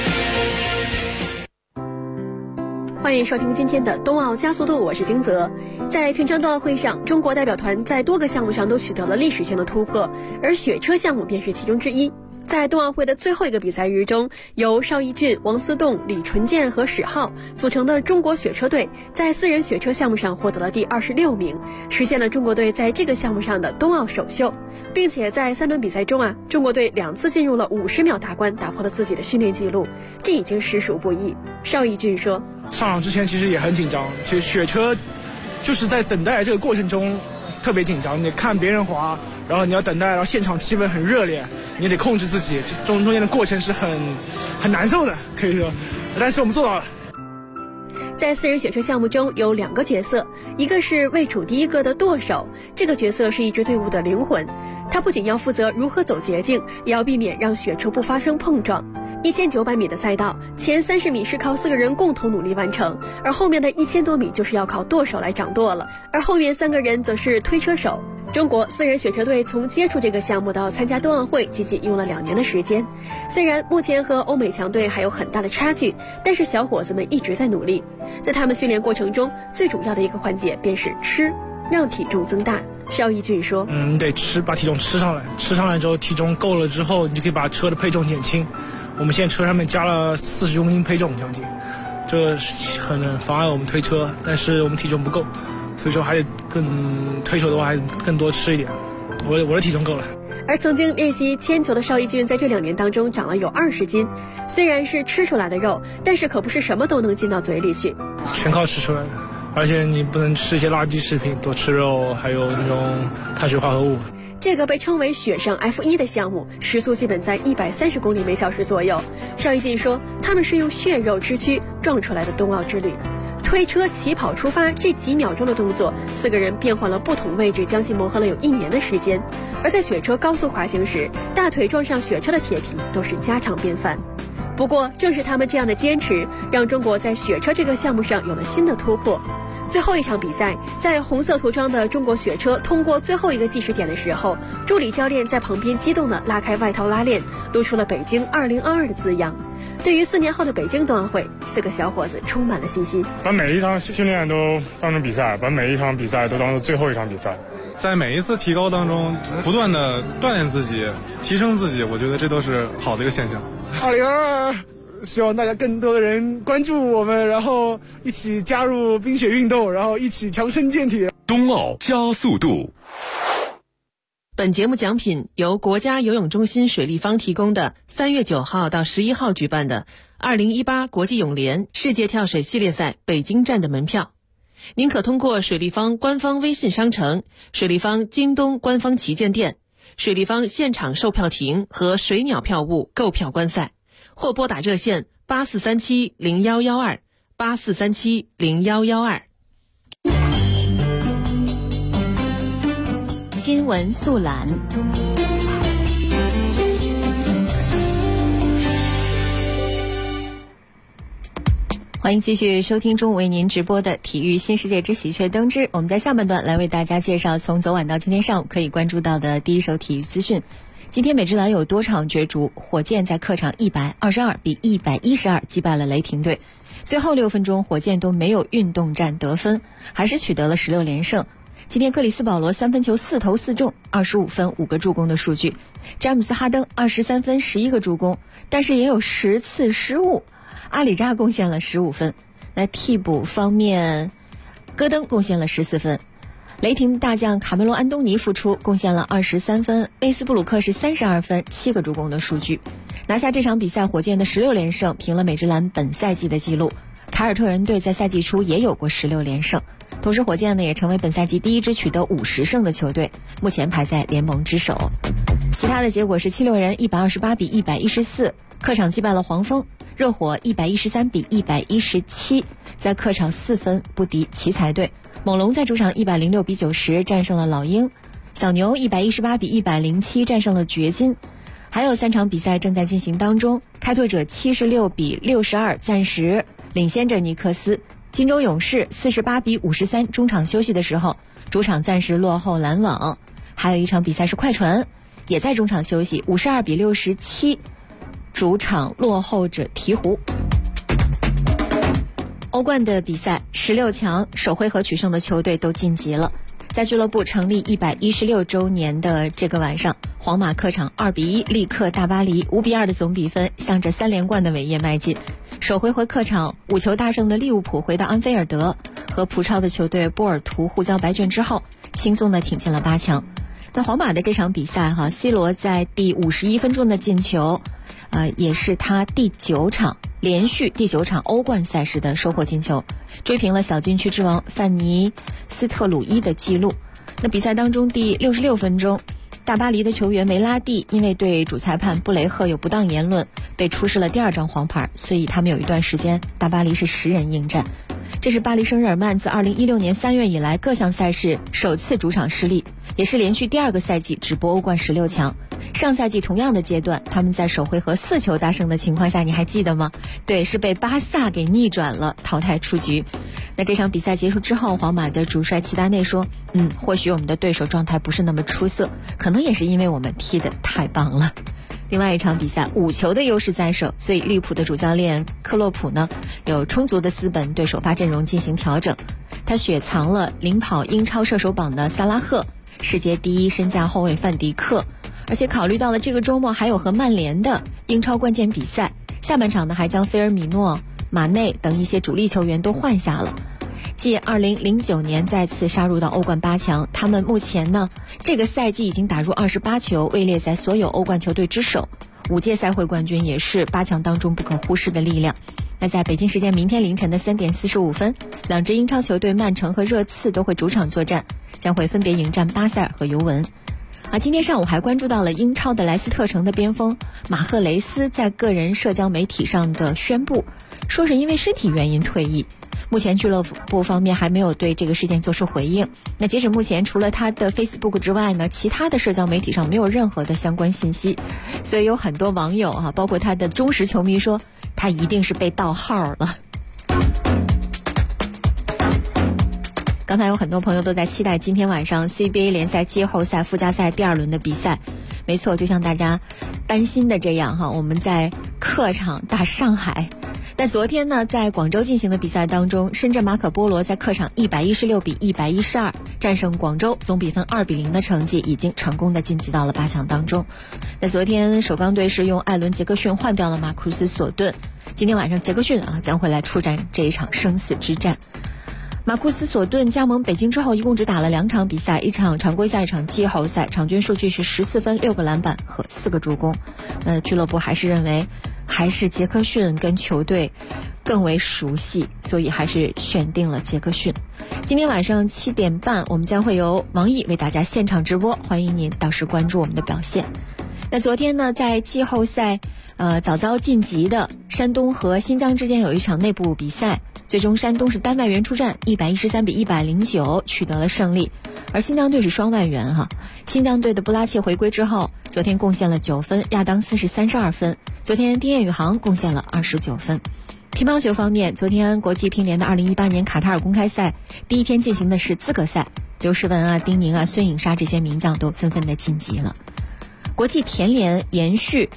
[SPEAKER 10] 欢迎收听今天的冬奥加速度，我是金泽。在平昌冬奥会上，中国代表团在多个项目上都取得了历史性的突破，而雪车项目便是其中之一。在冬奥会的最后一个比赛日中，由邵逸峻、王思栋、李纯健和史浩组成的中国雪车队在4人雪车项目上获得了第26名，实现了中国队在这个项目上的冬奥首秀，并且在3轮比赛中中国队2次进入了50秒大关，打破了自己的训练记录，这已经实属不易。邵逸峻说：
[SPEAKER 24] 上场之前其实也很紧张，其实雪车就是在等待这个过程中特别紧张，你看别人滑，然后你要等待，然后现场气氛很热烈，你得控制自己，中间的过程是很难受的，可以说，但是我们做到了。
[SPEAKER 10] 在4人雪车项目中有2个角色，一个是位处第一个的舵手，这个角色是一支队伍的灵魂，他不仅要负责如何走捷径，也要避免让雪车不发生碰撞。1900米的赛道，前30米是靠4个人共同努力完成，而后面的1000多米就是要靠舵手来掌舵了，而后面3个人则是推车手。中国4人雪车队从接触这个项目到参加冬奥会仅仅用了2年的时间，虽然目前和欧美强队还有很大的差距，但是小伙子们一直在努力。在他们训练过程中，最主要的一个环节便是吃，让体重增大。邵逸峻说：
[SPEAKER 24] 你得吃，把体重吃上来，吃上来之后体重够了之后，你就可以把车的配重减轻。我们现在车上面加了40公斤配重将近，这很妨碍我们推车，但是我们体重不够，所以说还得推手的话还更多吃一点。我的体重够了。
[SPEAKER 10] 而曾经练习铅球的邵逸峻在这2年当中长了有20斤，虽然是吃出来的肉，但是可不是什么都能进到嘴里去，
[SPEAKER 24] 全靠吃出来的。而且你不能吃一些垃圾食品，多吃肉，还有那种碳水化合物。
[SPEAKER 10] 这个被称为雪上 F1 的项目，时速基本在130公里每小时左右。邵逸峻说，他们是用血肉之躯撞出来的冬奥之旅。推车起跑出发这几秒钟的动作，4个人变换了不同位置，将其磨合了有1年的时间。而在雪车高速滑行时，大腿撞上雪车的铁皮都是家常便饭。不过正是他们这样的坚持，让中国在雪车这个项目上有了新的突破。最后一场比赛，在红色涂装的中国雪车通过最后一个计时点的时候，助理教练在旁边激动地拉开外套拉链，露出了北京2022的字样。对于4年后的北京冬奥会，4个小伙子充满了信心，
[SPEAKER 25] 把每一场训练都当成比赛，把每一场比赛都当做最后一场比赛，
[SPEAKER 26] 在每一次提高当中不断的锻炼自己，提升自己，我觉得这都是好的一个现象。
[SPEAKER 24] 2022希望大家更多的人关注我们，然后一起加入冰雪运动，然后一起强身健体。
[SPEAKER 5] 冬奥加速度。
[SPEAKER 17] 本节目奖品由国家游泳中心水立方提供的3月9号到11号举办的2018国际泳联世界跳水系列赛北京站的门票。您可通过水立方官方微信商城、水立方京东官方旗舰店、水立方现场售票亭和水鸟票务购票观赛，或拨打热线84370112 84370112。
[SPEAKER 6] 新闻速览。欢迎继续收听中午为您直播的体育新世界之喜鹊登之。我们在下半段来为大家介绍从昨晚到今天上午可以关注到的第一手体育资讯。今天美职篮有多场角逐，火箭在客场122比112击败了雷霆队。最后6分钟，火箭都没有运动战得分，还是取得了16连胜。 今天克里斯保罗3分球4投4中，25分5个助攻的数据。詹姆斯哈登23分11个助攻，但是也有10次失误。阿里扎贡献了15分。那替补方面，戈登贡献了14分。雷霆大将卡梅隆·安东尼复出，贡献了23分。威斯布鲁克是32分7个助攻的数据。拿下这场比赛，火箭的16连胜平了美职篮本赛季的纪录。凯尔特人队在赛季初也有过16连胜，同时火箭呢也成为本赛季第一支取得50胜的球队，目前排在联盟之首。其他的结果是76人128比114客场击败了黄蜂，热火113比117在客场4分不敌奇才队，猛龙在主场106比90战胜了老鹰，小牛118比107战胜了掘金。还有3场比赛正在进行当中，开拓者76比62暂时领先着尼克斯，金州勇士48比53中场休息的时候主场暂时落后篮网。还有一场比赛是快船也在中场休息，52比67主场落后着鹈鹕。欧冠的比赛16强首回合取胜的球队都晋级了。在俱乐部成立116周年的这个晚上，皇马客场2比1力克大巴黎，5比2的总比分向着3连冠的伟业迈进。首回合客场5球大胜的利物浦回到安菲尔德，和葡超的球队波尔图互交白卷之后，轻松地挺进了8强。那皇马的这场比赛C 罗在第51分钟的进球，也是他连续第9场欧冠赛事的收获进球，追平了小禁区之王范尼斯特鲁伊的记录。那比赛当中第66分钟，大巴黎的球员梅拉蒂因为对主裁判布雷赫有不当言论，被出示了第2张黄牌，所以他们有一段时间大巴黎是10人应战。这是巴黎圣日耳曼自2016年3月以来各项赛事首次主场失利，也是连续第2个赛季止步欧冠16强。上赛季同样的阶段，他们在首回合4球大胜的情况下，你还记得吗？对，是被巴萨给逆转了，淘汰出局。那这场比赛结束之后，皇马的主帅齐达内说，或许我们的对手状态不是那么出色，可能也是因为我们踢得太棒了。另外一场比赛5球的优势在手，所以利物浦的主教练克洛普呢有充足的资本对首发阵容进行调整。他雪藏了领跑英超射手榜的萨拉赫，世界第一身价后卫范迪克，而且考虑到了这个周末还有和曼联的英超关键比赛，下半场呢还将菲尔米诺、马内等一些主力球员都换下了。继2009年再次杀入到欧冠8强，他们目前呢这个赛季已经打入28球，位列在所有欧冠球队之首，5届赛会冠军也是8强当中不可忽视的力量。那在北京时间明天凌晨的3点45分，2支英超球队曼城和热刺都会主场作战，将会分别迎战巴塞尔和尤文。今天上午还关注到了英超的莱斯特城的边锋马赫雷斯在个人社交媒体上的宣布，说是因为身体原因退役。目前俱乐部方面还没有对这个事件做出回应。那截止目前，除了他的 Facebook 之外呢，其他的社交媒体上没有任何的相关信息，所以有很多网友包括他的忠实球迷说他一定是被盗号了。刚才有很多朋友都在期待今天晚上 CBA 联赛季后赛附加赛第2轮的比赛。没错，就像大家担心的这样我们在客场打上海。但昨天呢，在广州进行的比赛当中，深圳马可波罗在客场116比112战胜广州，总比分2比0的成绩已经成功的晋级到了8强当中。那昨天首钢队是用艾伦·杰克逊换掉了马库斯·索顿，今天晚上杰克逊将会来出战这一场生死之战。马库斯·索顿加盟北京之后，一共只打了2场比赛，一场常规赛，一场季后赛，场均数据是14分、6个篮板和4个助攻。俱乐部还是认为还是杰克逊跟球队更为熟悉，所以还是选定了杰克逊。今天晚上7点半，我们将会由王毅为大家现场直播，欢迎您到时关注我们的表现。那昨天呢，在季后赛早早晋级的山东和新疆之间有一场内部比赛，最终山东是单外援出战113比109取得了胜利，而新疆队是双外援新疆队的布拉切回归之后，昨天贡献了9分，亚当斯是32分，昨天丁彦雨航贡献了29分。乒乓球方面，昨天国际乒联的2018年卡塔尔公开赛第一天进行的是资格赛，刘诗雯丁宁孙颖莎这些名将都纷纷的晋级了。国际田联延续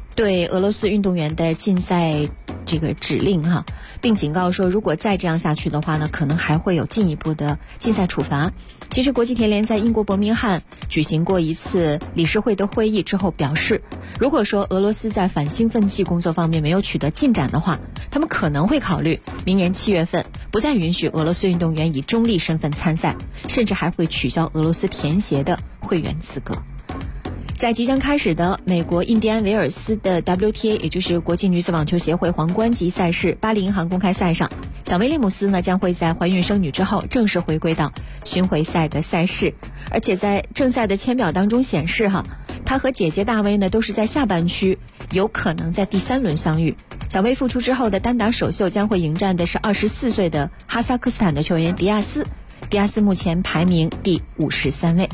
[SPEAKER 6] 对俄罗斯运动员的禁赛这个指令哈，并警告说，如果再这样下去的话呢，可能还会有进一步的禁赛处罚。其实国际田联在英国伯明翰举行过一次理事会的会议之后表示，如果说俄罗斯在反兴奋剂工作方面没有取得进展的话，他们可能会考虑明年7月份不再允许俄罗斯运动员以中立身份参赛，甚至还会取消俄罗斯田协的会员资格。在即将开始的美国印第安维尔斯的 WTA， 也就是国际女子网球协会皇冠级赛事巴黎银行公开赛上，小威廉姆斯呢将会在怀孕生女之后正式回归到巡回赛的赛事，而且在正赛的签表当中显示她和姐姐大威呢都是在下半区，有可能在第3轮相遇。小威复出之后的单打首秀将会迎战的是24岁的哈萨克斯坦的球员迪亚斯，迪亚斯目前排名第53位。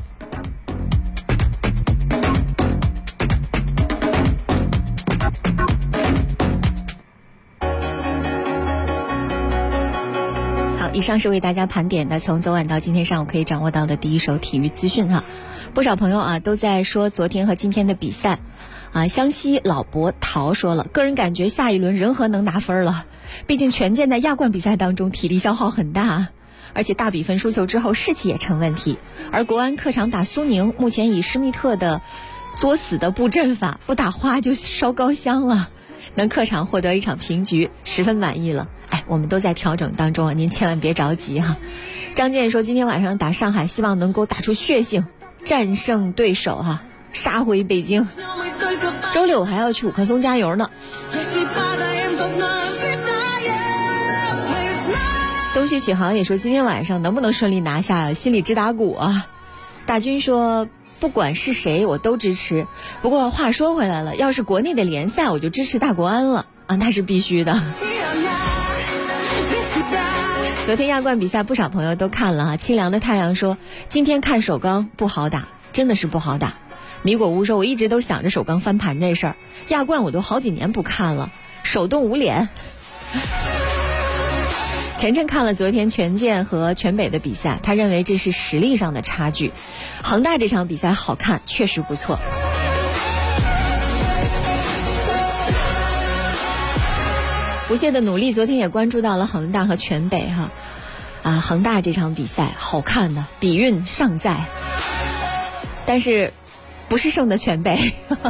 [SPEAKER 6] 以上是为大家盘点的从昨晚到今天上午可以掌握到的第一手体育资讯不少朋友都在说昨天和今天的比赛湘西老伯桃说了，个人感觉下一轮人和能拿分了，毕竟权健在亚冠比赛当中体力消耗很大，而且大比分输球之后士气也成问题。而国安客场打苏宁，目前以施密特的作死的布阵法，不打花就烧高香了，能客场获得一场平局，十分满意了。我们都在调整当中您千万别着急张健说，今天晚上打上海，希望能够打出血性，战胜对手杀回北京。周六还要去五棵松加油呢。东旭许航也说，今天晚上能不能顺利拿下，心里直打鼓大军说，不管是谁我都支持，不过话说回来了，要是国内的联赛我就支持大国安了那是必须的。昨天亚冠比赛不少朋友都看了清凉的太阳说，今天看首钢不好打，真的是不好打。米果屋说，我一直都想着首钢翻盘这事儿，亚冠我都好几年不看了，手动无脸。晨晨看了昨天权健和全北的比赛，他认为这是实力上的差距，恒大这场比赛好看，确实不错。不懈的努力昨天也关注到了恒大和全北恒大这场比赛好看呢，底蕴尚在，但是不是胜的全北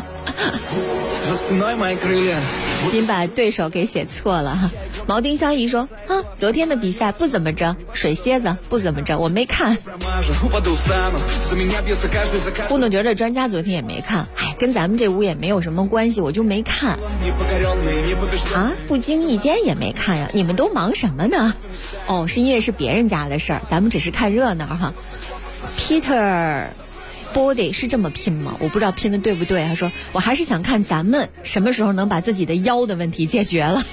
[SPEAKER 6] 您把对手给写错了毛丁萧怡说昨天的比赛不怎么着，水蝎子不怎么着，我没看。糊弄觉着专家昨天也没看，跟咱们这屋也没有什么关系，我就没看不经意间也没看呀，你们都忙什么呢？是因为是别人家的事儿，咱们只是看热闹Peter Body 是这么拼吗？我不知道拼的对不对。他说我还是想看咱们什么时候能把自己的腰的问题解决了。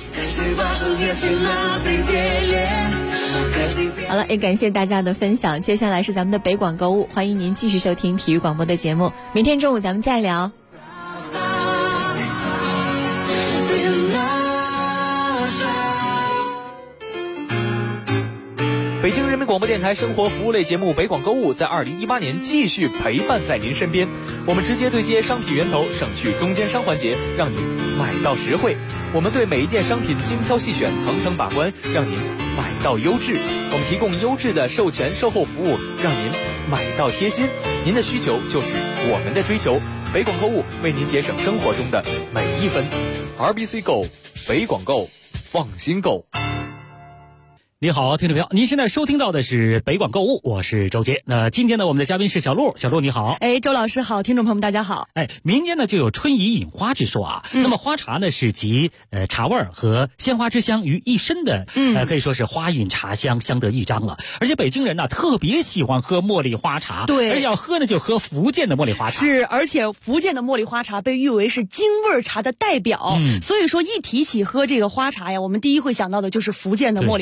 [SPEAKER 6] 好了，也感谢大家的分享。接下来是咱们的北广购物，欢迎您继续收听体育广播的节目，明天中午咱们再聊。
[SPEAKER 1] 北京人民广播电台生活服务类节目北广购物在2018年继续陪伴在您身边，我们直接对接商品源头，省去中间商环节，让您买到实惠。我们对每一件商品精挑细选，层层把关，让您买到优质。我们提供优质的售前售后服务，让您买到贴心。您的需求就是我们的追求，北广购物为您节省生活中的每一分。RBC Go， 北广购，放心购。
[SPEAKER 3] 你好，听众朋友，您现在收听到的是北广购物，我是周杰。那今天呢，我们的嘉宾是小璐，小璐你好。
[SPEAKER 4] 周老师好，听众朋友们大家好。
[SPEAKER 3] 民间呢就有春怡饮花之说那么花茶呢是集茶味和鲜花之香于一身的，可以说是花饮茶香相得益彰了。而且北京人呢特别喜欢喝茉莉花茶，
[SPEAKER 4] 对，
[SPEAKER 3] 而要喝呢就喝福建的茉莉花茶。
[SPEAKER 4] 是，而且福建的茉莉花茶被誉为是京味茶的代表，所以说一提起喝这个花茶呀，我们第一会想到的就是福建的茉莉花茶。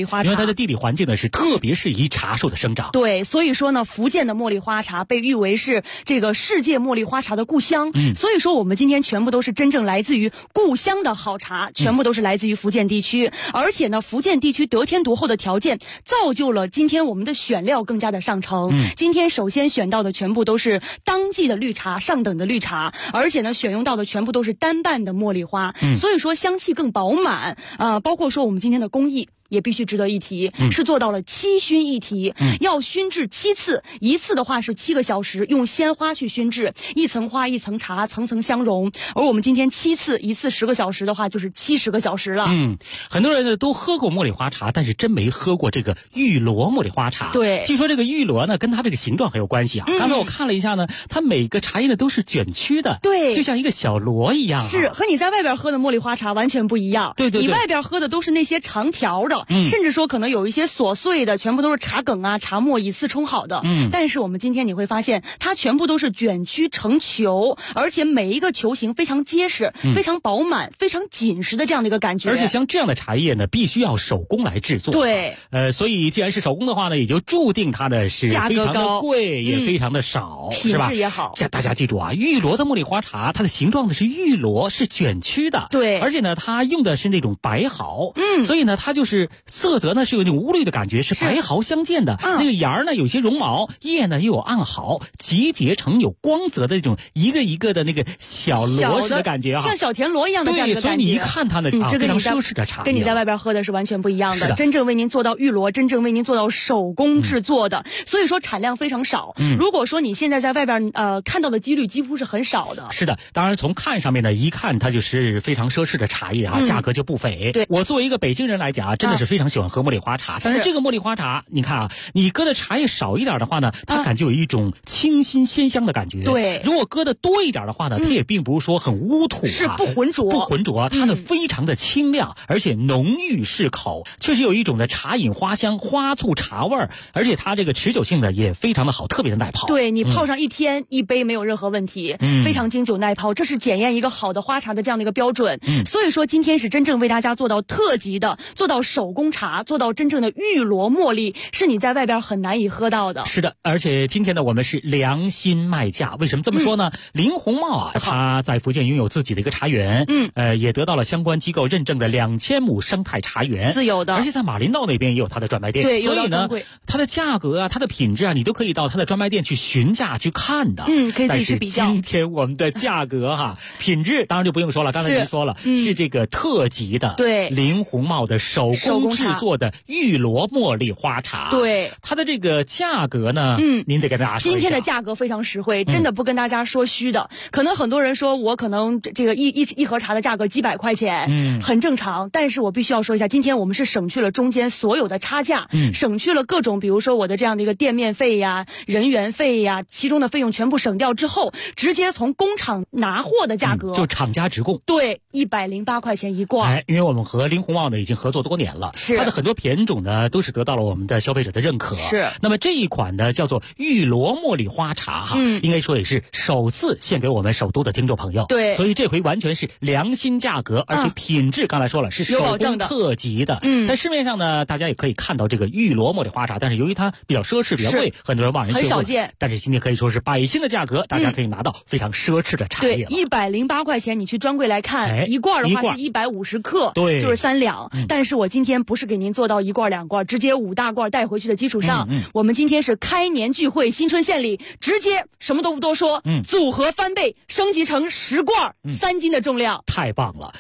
[SPEAKER 3] 的地理环境呢是特别适宜茶树的生长。
[SPEAKER 4] 对，所以说呢，福建的茉莉花茶被誉为是这个世界茉莉花茶的故乡。所以说我们今天全部都是真正来自于故乡的好茶，全部都是来自于福建地区。而且呢，福建地区得天独厚的条件，造就了今天我们的选料更加的上乘。今天首先选到的全部都是当季的绿茶，上等的绿茶，而且呢，选用到的全部都是单瓣的茉莉花，所以说香气更饱满。包括说我们今天的工艺也必须值得一提，是做到了7熏1提，要熏制7次，一次的话是7个小时，用鲜花去熏制，一层花一层茶，层层相融。而我们今天7次，一次10个小时的话，就是70个小时了。
[SPEAKER 3] 很多人呢都喝过茉莉花茶，但是真没喝过这个玉螺茉莉花茶。
[SPEAKER 4] 对，
[SPEAKER 3] 据说这个玉螺呢跟它这个形状很有关系啊。刚才我看了一下呢，它每个茶叶呢都是卷曲的，
[SPEAKER 4] 对，
[SPEAKER 3] 就像一个小螺一样。
[SPEAKER 4] 是和你在外边喝的茉莉花茶完全不一样。
[SPEAKER 3] 对，
[SPEAKER 4] 你外边喝的都是那些长条的。甚至说可能有一些琐碎的，全部都是茶梗啊、茶末以次冲好的。但是我们今天你会发现，它全部都是卷曲成球，而且每一个球形非常结实、非常饱满、非常紧实的这样的一个感觉。
[SPEAKER 3] 而且像这样的茶叶呢，必须要手工来制作。
[SPEAKER 4] 对，
[SPEAKER 3] 所以既然是手工的话呢，也就注定它的是非常的贵，也非常的少，
[SPEAKER 4] 品质也好。
[SPEAKER 3] 大家记住啊，玉螺的茉莉花茶，它的形状呢是玉螺，是卷曲的。
[SPEAKER 4] 对，
[SPEAKER 3] 而且呢，它用的是那种白毫。所以呢，它就是色泽呢是有那种乌绿的感觉，是白毫相间的。那个芽呢有些绒毛，叶呢又有暗毫，集结成有光泽的这种一个一个的那个小螺丝的感觉啊，
[SPEAKER 4] 像小田螺一样的这样的感觉。
[SPEAKER 3] 所以你一看它呢，非常奢侈的茶叶，
[SPEAKER 4] 跟你在外边喝的是完全不一样的。真正为您做到玉螺，真正为您做到手工制作的，所以说产量非常少。如果说你现在在外边看到的几率几乎是很少的。
[SPEAKER 3] 是的，当然从看上面呢，一看它就是非常奢侈的茶叶啊，价格就不菲。
[SPEAKER 4] 对，
[SPEAKER 3] 我作为一个北京人来讲啊，真的是非常喜欢喝茉莉花茶。但是这个茉莉花茶，你看啊，你搁的茶叶少一点的话呢，它感觉有一种清新鲜香的感觉。
[SPEAKER 4] 对，
[SPEAKER 3] 如果搁的多一点的话呢，它也并不是说很污土，
[SPEAKER 4] 是不浑浊，
[SPEAKER 3] 它呢非常的清亮，而且浓郁适口，确实有一种的茶饮花香、花醋茶味儿，而且它这个持久性呢也非常的好，特别的耐泡。
[SPEAKER 4] 对，你泡上1天1杯没有任何问题，非常经久耐泡，这是检验一个好的花茶的这样的一个标准。所以说今天是真正为大家做到特级的，做到手工茶，做到真正的玉螺茉莉，是你在外边很难以喝到的。
[SPEAKER 3] 是的，而且今天呢我们是良心卖价。为什么这么说呢？林红茂啊，他在福建拥有自己的一个茶园，也得到了相关机构认证的2000亩生态茶园，
[SPEAKER 4] 自有的。
[SPEAKER 3] 而且在马林道那边也有他的专卖店。
[SPEAKER 4] 对，
[SPEAKER 3] 所以呢它的价格啊、它的品质啊，你都可以到它的专卖店去询价去看的。
[SPEAKER 4] 可以自己去比较。
[SPEAKER 3] 但是今天我们的价格哈，品质当然就不用说了，刚才已经说了，是这个特级的，
[SPEAKER 4] 对，
[SPEAKER 3] 林红茂的手工制作的玉螺茉莉花茶。
[SPEAKER 4] 对，
[SPEAKER 3] 它的这个价格呢，您得跟大家说一下。
[SPEAKER 4] 今天的价格非常实惠，真的不跟大家说虚的。可能很多人说我可能这个一盒茶的价格几百块钱，很正常。但是我必须要说一下，今天我们是省去了中间所有的差价，省去了各种，比如说我的这样的一个店面费呀、人员费呀，其中的费用全部省掉之后，直接从工厂拿货的价格，
[SPEAKER 3] 就厂家直供。
[SPEAKER 4] 对，108块钱一罐。
[SPEAKER 3] 因为我们和林红茂呢已经合作多年了，
[SPEAKER 4] 是
[SPEAKER 3] 它的很多品种呢都是得到了我们的消费者的认可。
[SPEAKER 4] 是，
[SPEAKER 3] 那么这一款呢叫做玉螺茉莉花茶哈，应该说也是首次献给我们首都的听众朋友。
[SPEAKER 4] 对，
[SPEAKER 3] 所以这回完全是良心价格，而且品质刚才说了是手工特级的。在市面上呢，大家也可以看到这个玉螺茉莉花茶，但是由于它比较奢侈、比较贵，很多人望而却步，
[SPEAKER 4] 很少见。
[SPEAKER 3] 但是今天可以说是百姓的价格，大家可以拿到非常奢侈的茶叶。
[SPEAKER 4] 对，108块钱，你去专柜来看，一罐的话是150克，
[SPEAKER 3] 对，
[SPEAKER 4] 就是3两。但是我今天不是给您做到1罐2罐，直接5大罐带回去的基础上，我们今天是开年聚会新春献礼，直接什么都不多说，组合翻倍升级成10罐3斤的重量，
[SPEAKER 3] 太棒了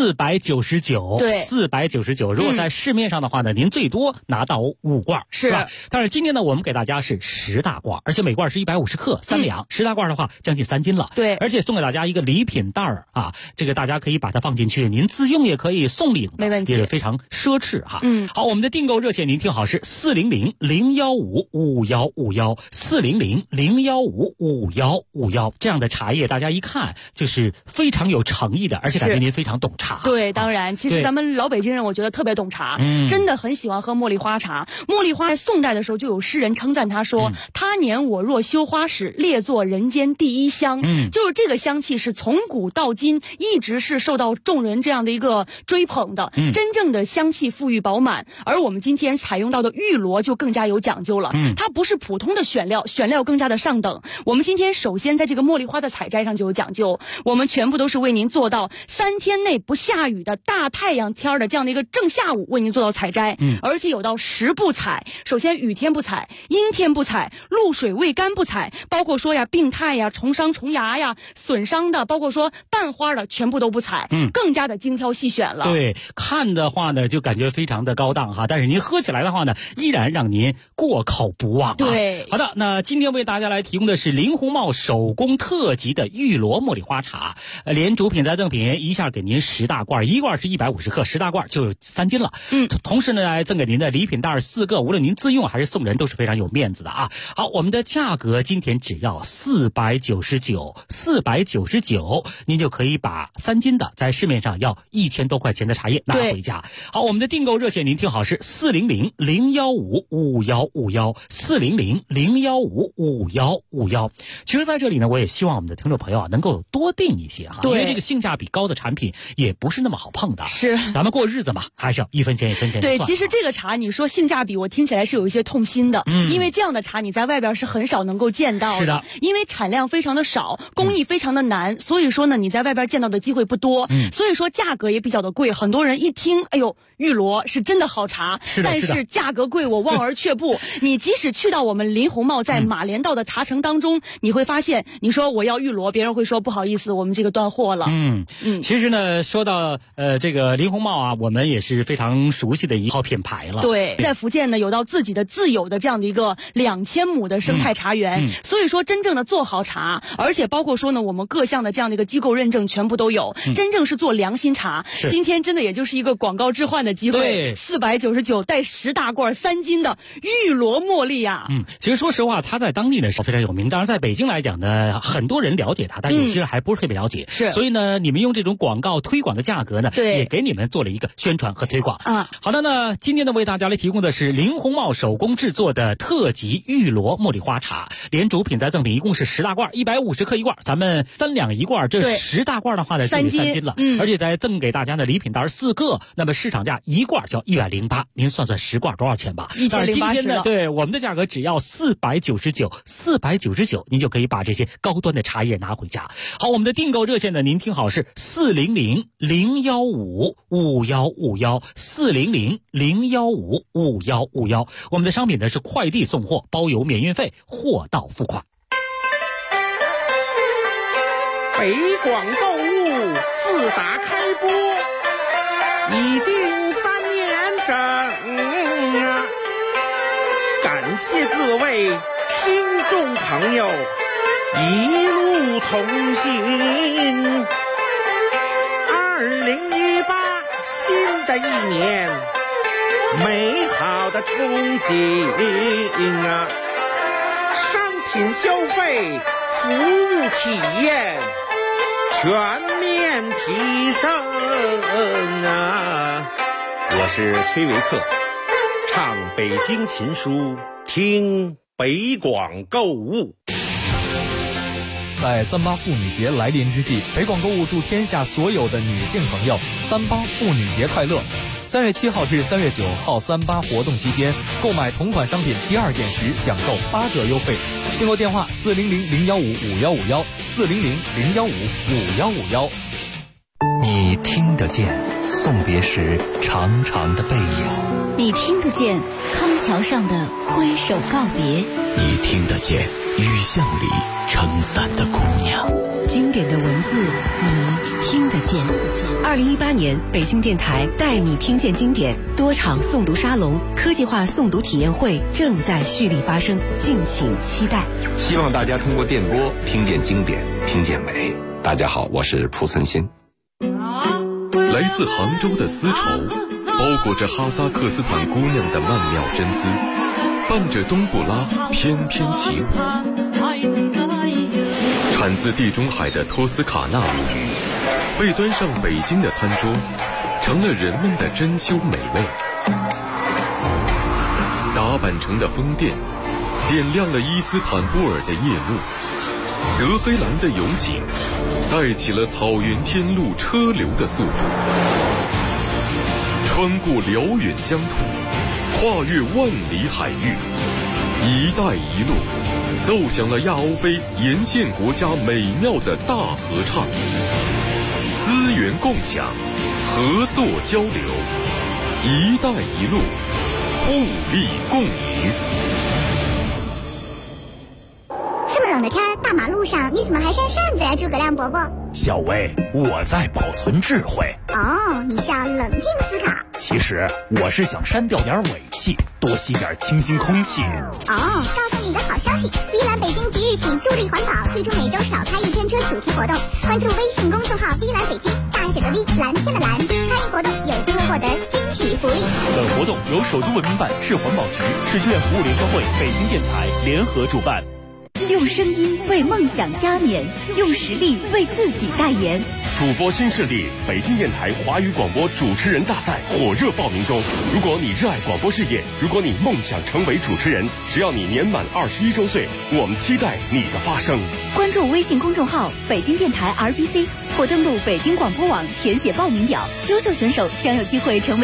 [SPEAKER 3] ，499，
[SPEAKER 4] 对
[SPEAKER 3] ，499。如果在市面上的话呢，您最多拿到5罐，是吧？但是今天呢，我们给大家是10大罐，而且每罐是150克，3两，10大罐的话将近3斤了。
[SPEAKER 4] 对，
[SPEAKER 3] 而且送给大家一个礼品袋儿啊，这个大家可以把它放进去，您自用也可以，送礼
[SPEAKER 4] 没问题，
[SPEAKER 3] 也是非常奢侈哈。好，我们的订购热线您听好是400-015-5151，400-015-5151，这样的茶叶大家一看就是非常有诚意的，而且感觉您非常懂茶。
[SPEAKER 4] 对，当然，其实咱们老北京人我觉得特别懂茶，真的很喜欢喝茉莉花茶。茉莉花在宋代的时候就有诗人称赞它说，他年我若羞花史，列作人间第一香。就是这个香气是从古到今一直是受到众人这样的一个追捧的，真正的香气细、富裕饱满。而我们今天采用到的玉螺就更加有讲究了，它不是普通的选料，选料更加的上等。我们今天首先在这个茉莉花的采摘上就有讲究，我们全部都是为您做到3天内不下雨的大太阳天的这样的一个正下午为您做到采摘，而且有到10不采。首先雨天不采，阴天不采，露水未干不采，包括说呀病态呀、虫伤虫芽呀、损伤的，包括说半花的全部都不采，更加的精挑细选了。
[SPEAKER 3] 对，看的话呢就感觉非常的高档哈，但是您喝起来的话呢依然让您过口不忘啊。
[SPEAKER 4] 对，
[SPEAKER 3] 好的，那今天为大家来提供的是林红帽手工特级的玉螺茉莉花茶，连主品再赠品，一下给您10大罐，一罐是150克，10大罐就有3斤了。同时呢还赠给您的礼品袋4个，无论您自用还是送人都是非常有面子的啊。好，我们的价格今天只要499，您就可以把3斤的在市面上要1000多块钱的茶叶拿回家。好，我们的订购热线您听好是400-015-5151，400-015-5151。其实在这里呢，我也希望我们的听众朋友能够多订一些哈，因为这个性价比高的产品也不是那么好碰的。
[SPEAKER 4] 是，
[SPEAKER 3] 咱们过日子嘛，还是要一分钱一分钱。
[SPEAKER 4] 对，其实这个茶你说性价比，我听起来是有一些痛心的，因为这样的茶你在外边是很少能够见到的。
[SPEAKER 3] 是的，
[SPEAKER 4] 因为产量非常的少，工艺非常的难，所以说呢，你在外边见到的机会不多，所以说价格也比较的贵。很多人一听，哎呦，玉螺是真的好茶，但是价格贵，我望而却步。你即使去到我们林红帽在马连道的茶城当中，你会发现，你说我要玉螺，别人会说不好意思，我们这个断货了。
[SPEAKER 3] 其实呢，说到这个林红帽啊，我们也是非常熟悉的一号品牌了。
[SPEAKER 4] 对，在福建呢有到自己的自有的这样的一个2000亩的生态茶园，所以说真正的做好茶，而且包括说呢我们各项的这样的一个机构认证全部都有，真正是做良心茶。今天真的也就是一个广告置换的机会，499带10大罐3斤的玉螺茉莉呀。
[SPEAKER 3] 其实说实话，它在当地呢是非常有名，当然在北京来讲呢，很多人了解它，但有些人还不是特别了解。所以呢，你们用这种广告推广的价格呢，也给你们做了一个宣传和推广。好的呢，今天呢为大家来提供的是林红帽手工制作的特级玉螺茉莉花茶，连主品再赠品一共是10大罐，150克一罐，咱们3两一罐，这10大罐的话呢就3斤了，而且再赠给大家的礼品袋4个，那么市场价一罐叫108，您算算10罐多少钱吧？但是今天呢，对我们的价格只要499，您就可以把这些高端的茶叶拿回家。好，我们的订购热线呢，您听好是400-015-5151，400-015-5151。我们的商品呢是快递送货，包邮免运费，货到付款。
[SPEAKER 7] 北广购物自打开播已经3年整啊，感谢各位听众朋友一路同行。2018新的一年，美好的憧憬啊，商品消费、服务体验全面提升啊！我是崔维克，唱北京琴书，听北广购物。
[SPEAKER 1] 在38妇女节来临之际，北广购物祝天下所有的女性朋友38妇女节快乐！3月7号至3月9号38活动期间，购买同款商品第2件时享受8折优惠。订购电话400-015-5151，400-015-5151。
[SPEAKER 18] 你听得见送别时长长的背影，
[SPEAKER 22] 你听得见康桥上的挥手告别，
[SPEAKER 18] 你听得见雨巷里撑伞的姑娘。
[SPEAKER 19] 经典的文字你听得见。2018年北京电台带你听见经典多场诵读沙龙、科技化诵读体验会正在蓄力发生，敬请期待。
[SPEAKER 20] 希望大家通过电波听见经典，听见美。大家好，我是蒲存昕。
[SPEAKER 5] 来自杭州的丝绸，包裹着哈萨克斯坦姑娘的曼妙真姿，伴着冬不拉翩翩起舞。产自地中海的托斯卡纳米，被端上北京的餐桌，成了人们的珍馐美味。打扮成的风电，点亮了伊斯坦布尔的夜幕。德黑兰的油井，带起了草原天路车流的速度。 穿过辽远疆土，跨越万里海域，一带一路奏响了亚欧非沿线国家美妙的大合唱。资源共享，合作交流，一带一路，互利共赢。
[SPEAKER 2] 这么冷的天，大马路上你怎么还扇扇子呀，诸葛亮伯伯？
[SPEAKER 8] 小薇，我在保存智慧。
[SPEAKER 2] 哦，你是要冷静思考。
[SPEAKER 8] 其实我是想删掉点尾气，多吸点清新空气。
[SPEAKER 2] 哦，告诉你一个好消息，碧蓝北京即日起助力环保，推出每周少开一天车主题活动。关注微信公众号碧蓝北京，大写的 V， 蓝天的蓝，参与活动有机会获得惊喜福利。
[SPEAKER 1] 本活动由首都文明办、市环保局、市志愿服务联合会、北京电台联合主办。
[SPEAKER 22] 用声音为梦想加冕，用实力为自己代言。
[SPEAKER 23] 主播新势力北京电台华语广播主持人大赛火热报名中。如果你热爱广播事业，如果你梦想成为主持人，只要你年满21周岁，我们期待你的发声。
[SPEAKER 22] 关注微信公众号北京电台 RBC， 或登录北京广播网填写报名表，优秀选手将有机会成为